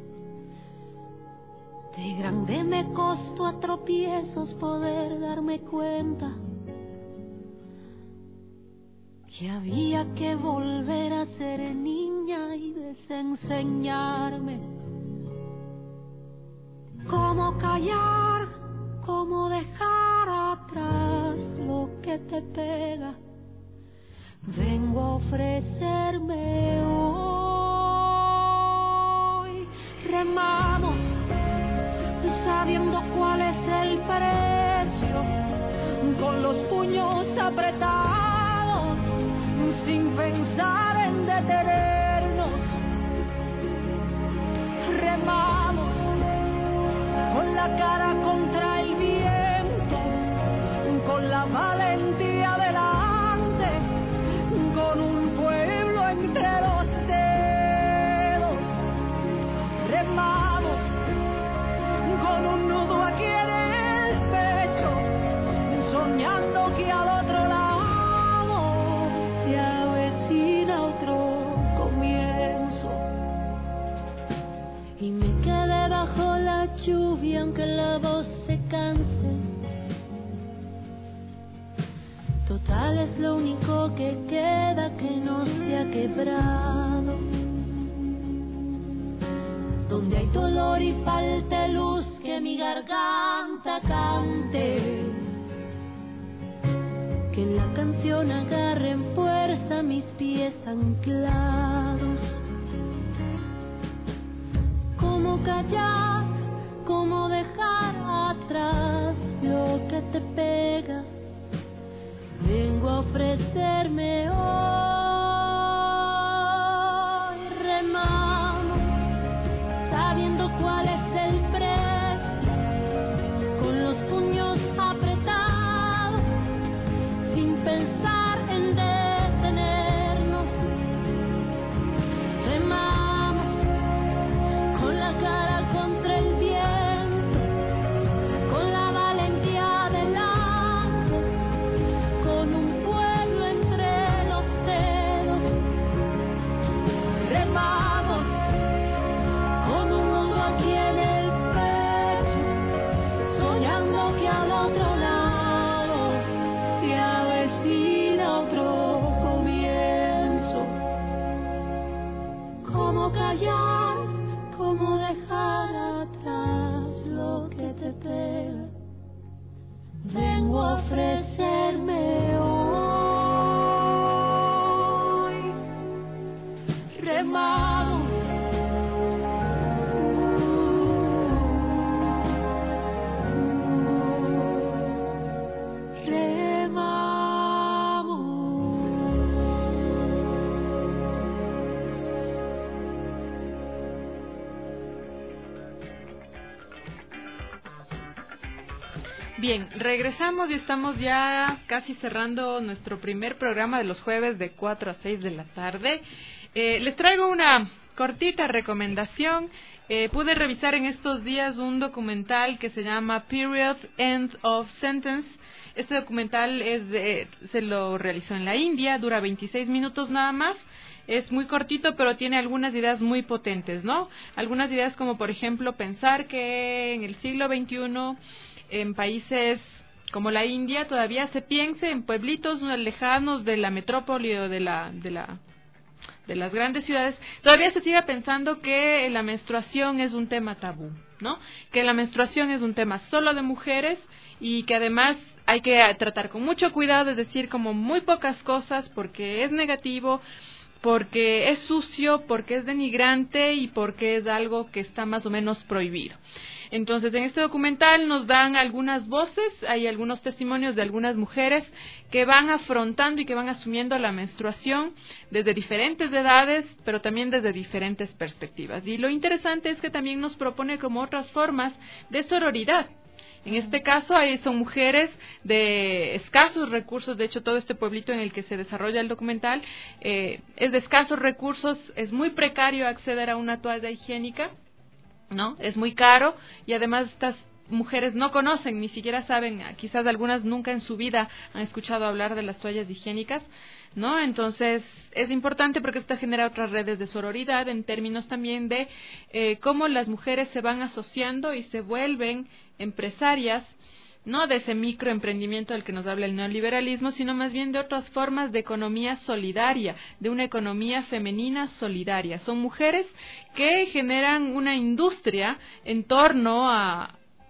De grande me costó a tropiezos poder darme cuenta que había que volver a ser niña y desenseñarme cómo callar, cómo dejar atrás lo que te pega. Vengo a ofrecerme hoy. Remamos sabiendo cuál es el precio, con los puños apretados, sin pensar en detenernos. Remamos con la cara contra el viento, con la valentía delante, con un pueblo entre los dedos. Remamos con un nudo aquí en el pecho, soñando que al otro lado se avecina otro comienzo. Y me quedé bajo la lluvia aunque la voz se canse. Total es lo único que queda que no se ha quebrado. Donde hay dolor y falta luz, que mi garganta cante, que en la canción canción agarren fuerza mis pies anclados. Cómo callar, cómo dejar atrás lo que te pega. Vengo a ofrecerme hoy, remamos, sabiendo cuál es el precio, con los puños apretados, sin pensar en detenernos. Remamos, con la cara contra el viento, con la valentía delante, con un pueblo entre los dedos. Remamos, con un nudo aquí en el pecho, soñando que al otro lado se avecina otro comienzo. Cómo callar, cómo dejar atrás lo que te pega. Vengo a ofrecerme hoy. Remamos. Bien, regresamos y estamos ya casi cerrando nuestro primer programa de los jueves de 4 a 6 de la tarde. Les traigo una cortita recomendación. Pude revisar en estos días un documental que se llama Period, End of Sentence. Este documental se lo realizó en la India, dura 26 minutos nada más. Es muy cortito, pero tiene algunas ideas muy potentes, ¿no? Algunas ideas como, por ejemplo, pensar que en el siglo XXI, en países como la India, todavía se piense en pueblitos lejanos de la metrópoli o de las grandes ciudades, todavía se siga pensando que la menstruación es un tema tabú, ¿no? Que la menstruación es un tema solo de mujeres y que además hay que tratar con mucho cuidado, es decir, como muy pocas cosas porque es negativo, porque es sucio, porque es denigrante y porque es algo que está más o menos prohibido. Entonces, en este documental nos dan algunas voces, hay algunos testimonios de algunas mujeres que van afrontando y que van asumiendo la menstruación desde diferentes edades, pero también desde diferentes perspectivas. Y lo interesante es que también nos propone como otras formas de sororidad. En este caso, son mujeres de escasos recursos. De hecho, todo este pueblito en el que se desarrolla el documental es de escasos recursos. Es muy precario acceder a una toalla higiénica, ¿no? Es muy caro y además estas mujeres no conocen, ni siquiera saben, quizás algunas nunca en su vida han escuchado hablar de las toallas higiénicas, ¿no? Entonces es importante porque esto genera otras redes de sororidad en términos también de cómo las mujeres se van asociando y se vuelven empresarias, no de ese microemprendimiento del que nos habla el neoliberalismo, sino más bien de otras formas de economía solidaria, de una economía femenina solidaria. Son mujeres que generan una industria en torno a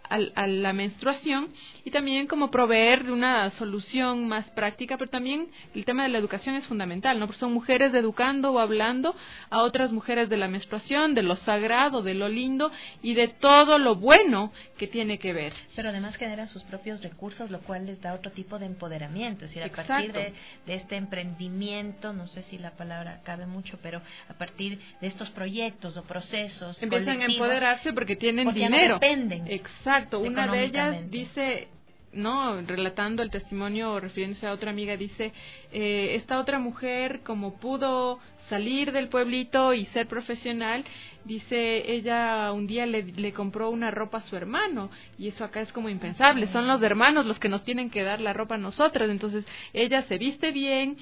la menstruación y también como proveer de una solución más práctica, pero también el tema de la educación es fundamental, ¿no? Porque son mujeres educando o hablando a otras mujeres de la menstruación, de lo sagrado, de lo lindo y de todo lo bueno que tiene que ver. Pero además generan sus propios recursos, lo cual les da otro tipo de empoderamiento, es decir, a Exacto. partir de este emprendimiento, no sé si la palabra cabe mucho, pero a partir de estos proyectos o procesos empiezan a empoderarse porque tienen porque dinero. Ya no dependen. Exacto. Una de ellas dice, no, relatando el testimonio o refiriéndose a otra amiga, dice, esta otra mujer como pudo salir del pueblito y ser profesional, dice, ella un día le compró una ropa a su hermano y eso acá es como impensable, son los hermanos los que nos tienen que dar la ropa a nosotras, entonces ella se viste bien,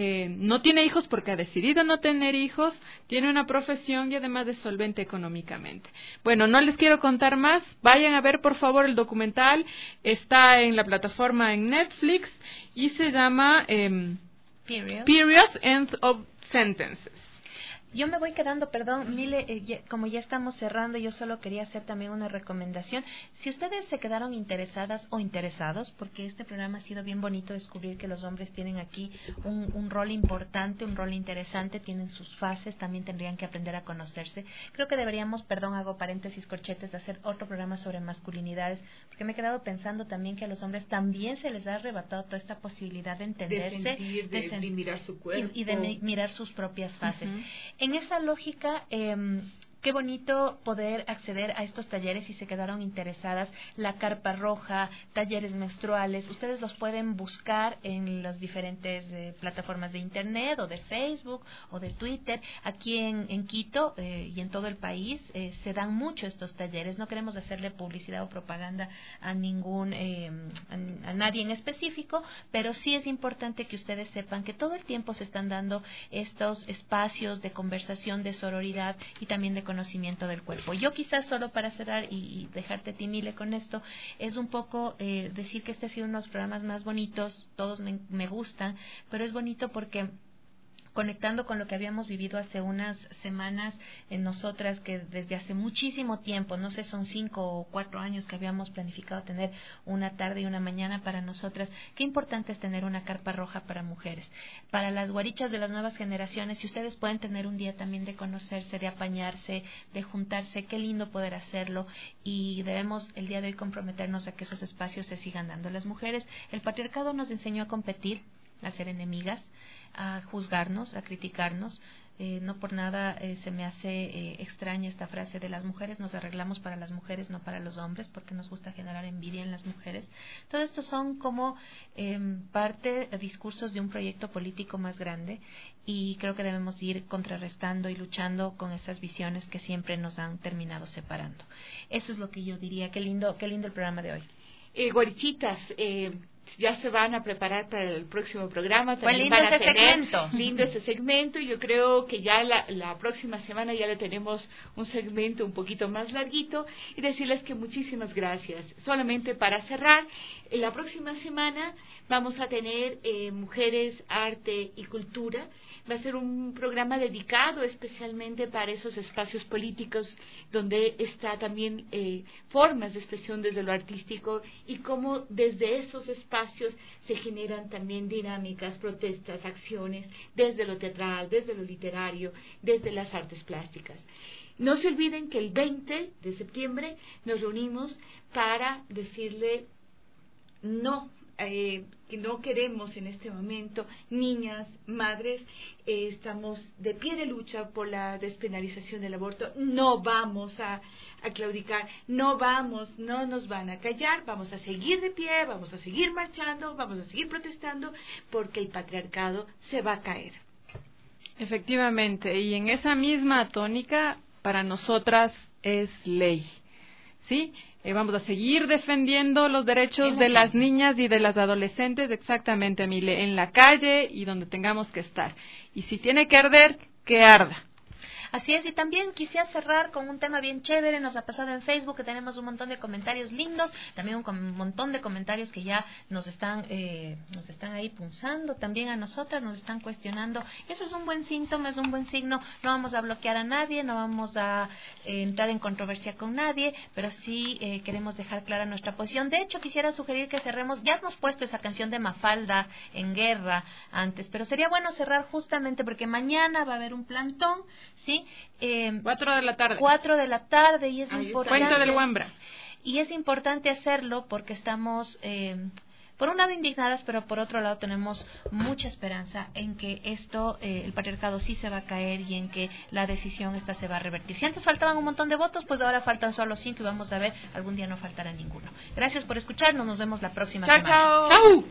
no tiene hijos porque ha decidido no tener hijos, tiene una profesión y además es solvente económicamente. Bueno, no les quiero contar más, vayan a ver por favor el documental, está en la plataforma en Netflix y se llama Period, End of Sentences. Yo me voy quedando, perdón, Mile, como ya estamos cerrando, yo solo quería hacer también una recomendación. Si ustedes se quedaron interesadas o interesados, porque este programa ha sido bien bonito descubrir que los hombres tienen aquí un rol importante, un rol interesante, tienen sus fases, también tendrían que aprender a conocerse. Creo que deberíamos, perdón, hago paréntesis, corchetes, de hacer otro programa sobre masculinidades, porque me he quedado pensando también que a los hombres también se les ha arrebatado toda esta posibilidad de entenderse, de mirar su cuerpo y de mirar sus propias fases. En esa lógica, qué bonito poder acceder a estos talleres si se quedaron interesadas. La Carpa Roja, talleres menstruales, ustedes los pueden buscar en las diferentes plataformas de internet o de Facebook o de Twitter. Aquí en Quito y en todo el país se dan mucho estos talleres. No queremos hacerle publicidad o propaganda a a nadie en específico, pero sí es importante que ustedes sepan que todo el tiempo se están dando estos espacios de conversación, de sororidad y también de conocimiento del cuerpo. Yo quizás solo para cerrar y dejarte Timile con esto, es un poco decir que este ha sido uno de los programas más bonitos, todos me gustan, pero es bonito porque conectando con lo que habíamos vivido hace unas semanas en nosotras, que desde hace muchísimo tiempo, no sé, son 5 o 4 años que habíamos planificado tener una tarde y una mañana para nosotras. Qué importante es tener una carpa roja para mujeres. Para las guarichas de las nuevas generaciones, si ustedes pueden tener un día también de conocerse, de apañarse, de juntarse, qué lindo poder hacerlo, y debemos el día de hoy comprometernos a que esos espacios se sigan dando. Las mujeres, el patriarcado nos enseñó a competir, a ser enemigas, a juzgarnos, a criticarnos. No por nada se me hace extraña esta frase de las mujeres nos arreglamos para las mujeres, no para los hombres, porque nos gusta generar envidia en las mujeres. Todo esto son como parte de discursos de un proyecto político más grande, y creo que debemos ir contrarrestando y luchando con esas visiones que siempre nos han terminado separando. Eso es lo que yo diría. Qué lindo el programa de hoy. Guarichitas, ya se van a preparar para el próximo programa. Pues lindo ese segmento. Lindo ese segmento, y yo creo que ya la próxima semana ya le tenemos un segmento un poquito más larguito, y decirles que muchísimas gracias. Solamente para cerrar, la próxima semana vamos a tener Mujeres, Arte y Cultura. Va a ser un programa dedicado especialmente para esos espacios políticos donde está también formas de expresión desde lo artístico, y cómo desde esos espacios se generan también dinámicas, protestas, acciones, desde lo teatral, desde lo literario, desde las artes plásticas. No se olviden que el 20 de septiembre nos reunimos para decirle no, que no queremos en este momento niñas, madres. Estamos de pie de lucha por la despenalización del aborto. No vamos a claudicar, no nos van a callar, vamos a seguir de pie, vamos a seguir marchando, vamos a seguir protestando, porque el patriarcado se va a caer. Efectivamente, y en esa misma tónica, para nosotras es ley, ¿sí? Vamos a seguir defendiendo los derechos de las niñas y de las adolescentes, exactamente, Mile, en la calle y donde tengamos que estar. Y si tiene que arder, que arda. Así es, y también quisiera cerrar con un tema bien chévere. Nos ha pasado en Facebook que tenemos un montón de comentarios lindos, también un montón de comentarios que ya nos están ahí punzando también a nosotras, nos están cuestionando. Eso es un buen síntoma, es un buen signo. No vamos a bloquear a nadie, no vamos a entrar en controversia con nadie, pero sí queremos dejar clara nuestra posición. De hecho, quisiera sugerir que cerremos. Ya hemos puesto esa canción de Mafalda, En Guerra, antes, pero sería bueno cerrar justamente porque mañana va a haber un plantón, ¿sí? 4 de la tarde. 4 de la tarde, y es importante. Puente del Huambra. Y es importante hacerlo porque estamos, por un lado, indignadas, pero por otro lado tenemos mucha esperanza en que esto, el patriarcado sí se va a caer, y en que la decisión esta se va a revertir. Si antes faltaban un montón de votos, pues ahora faltan solo 5, y vamos a ver, algún día no faltará ninguno. Gracias por escucharnos, nos vemos la próxima semana. Chao. ¡Chao!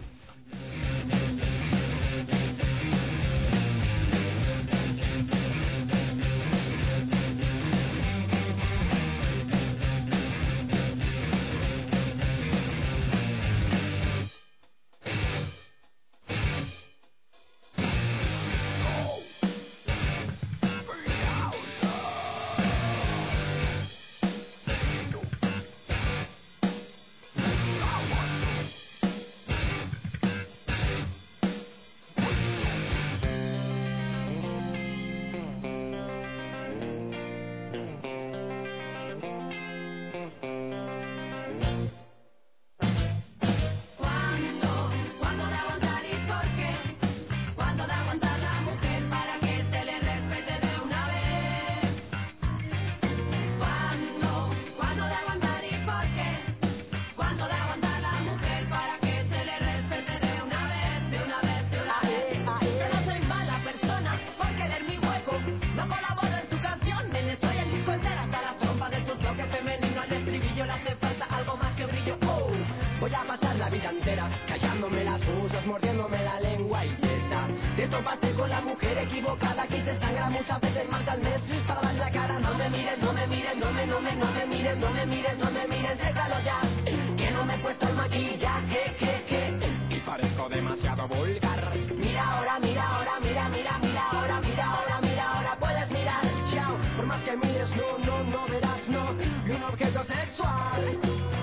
carretera, callándome las musas, mordiéndome la lengua y teta. Te topaste con la mujer equivocada, que se sangra muchas veces más al mes para dar la cara. No me mires, no me mires, no me mires, no me mires, no me mires, déjalo ya, que no me he puesto el maquillaje, y parezco demasiado vulgar. Mira ahora, mira ahora, mira ahora, mira ahora, puedes mirar, chao. Por más que mires, no verás, no, y un objeto sexual.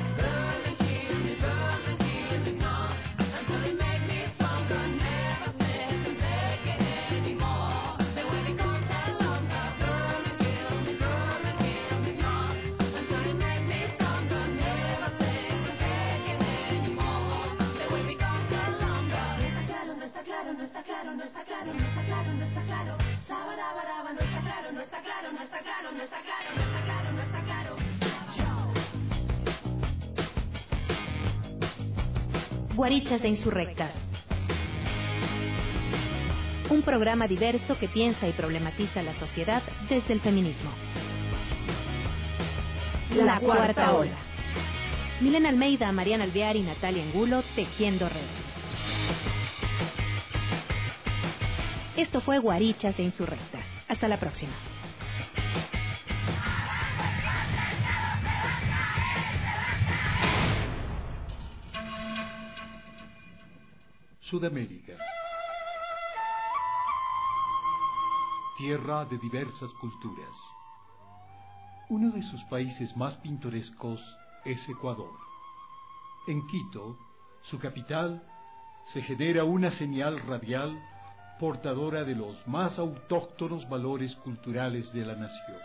Guarichas e Insurrectas. Un programa diverso que piensa y problematiza la sociedad desde el feminismo. La Cuarta Ola. Milena Almeida, Mariana Alvear y Natalia Angulo tejiendo redes. Esto fue Guarichas e Insurrectas. Hasta la próxima. Sudamérica. Tierra de diversas culturas. Uno de sus países más pintorescos es Ecuador. En Quito, su capital, se genera una señal radial portadora de los más autóctonos valores culturales de la nación.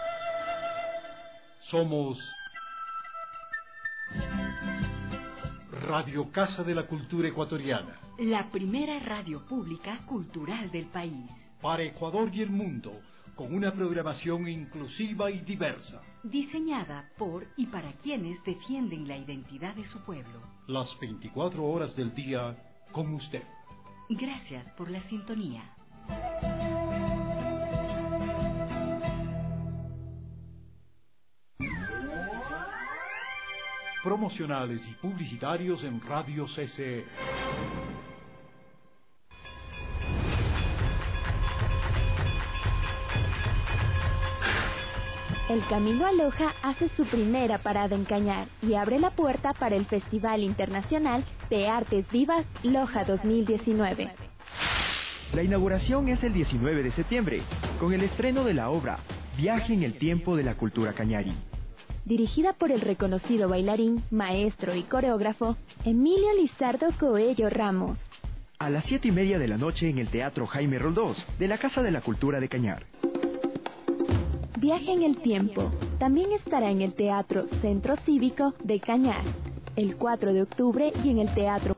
Somos Radio Casa de la Cultura Ecuatoriana. La primera radio pública cultural del país. Para Ecuador y el mundo, con una programación inclusiva y diversa. Diseñada por y para quienes defienden la identidad de su pueblo. Las 24 horas del día con usted. Gracias por la sintonía. Promocionales y publicitarios en Radio CCE. El Camino a Loja hace su primera parada en Cañar y abre la puerta para el Festival Internacional de Artes Vivas Loja 2019. La inauguración es el 19 de septiembre, con el estreno de la obra Viaje en el Tiempo de la Cultura Cañari. Dirigida por el reconocido bailarín, maestro y coreógrafo Emilio Lizardo Coello Ramos. A las 7:30 de la noche en el Teatro Jaime Roldós, de la Casa de la Cultura de Cañar. Viaje en el Tiempo también estará en el Teatro Centro Cívico de Cañar, el 4 de octubre y en el Teatro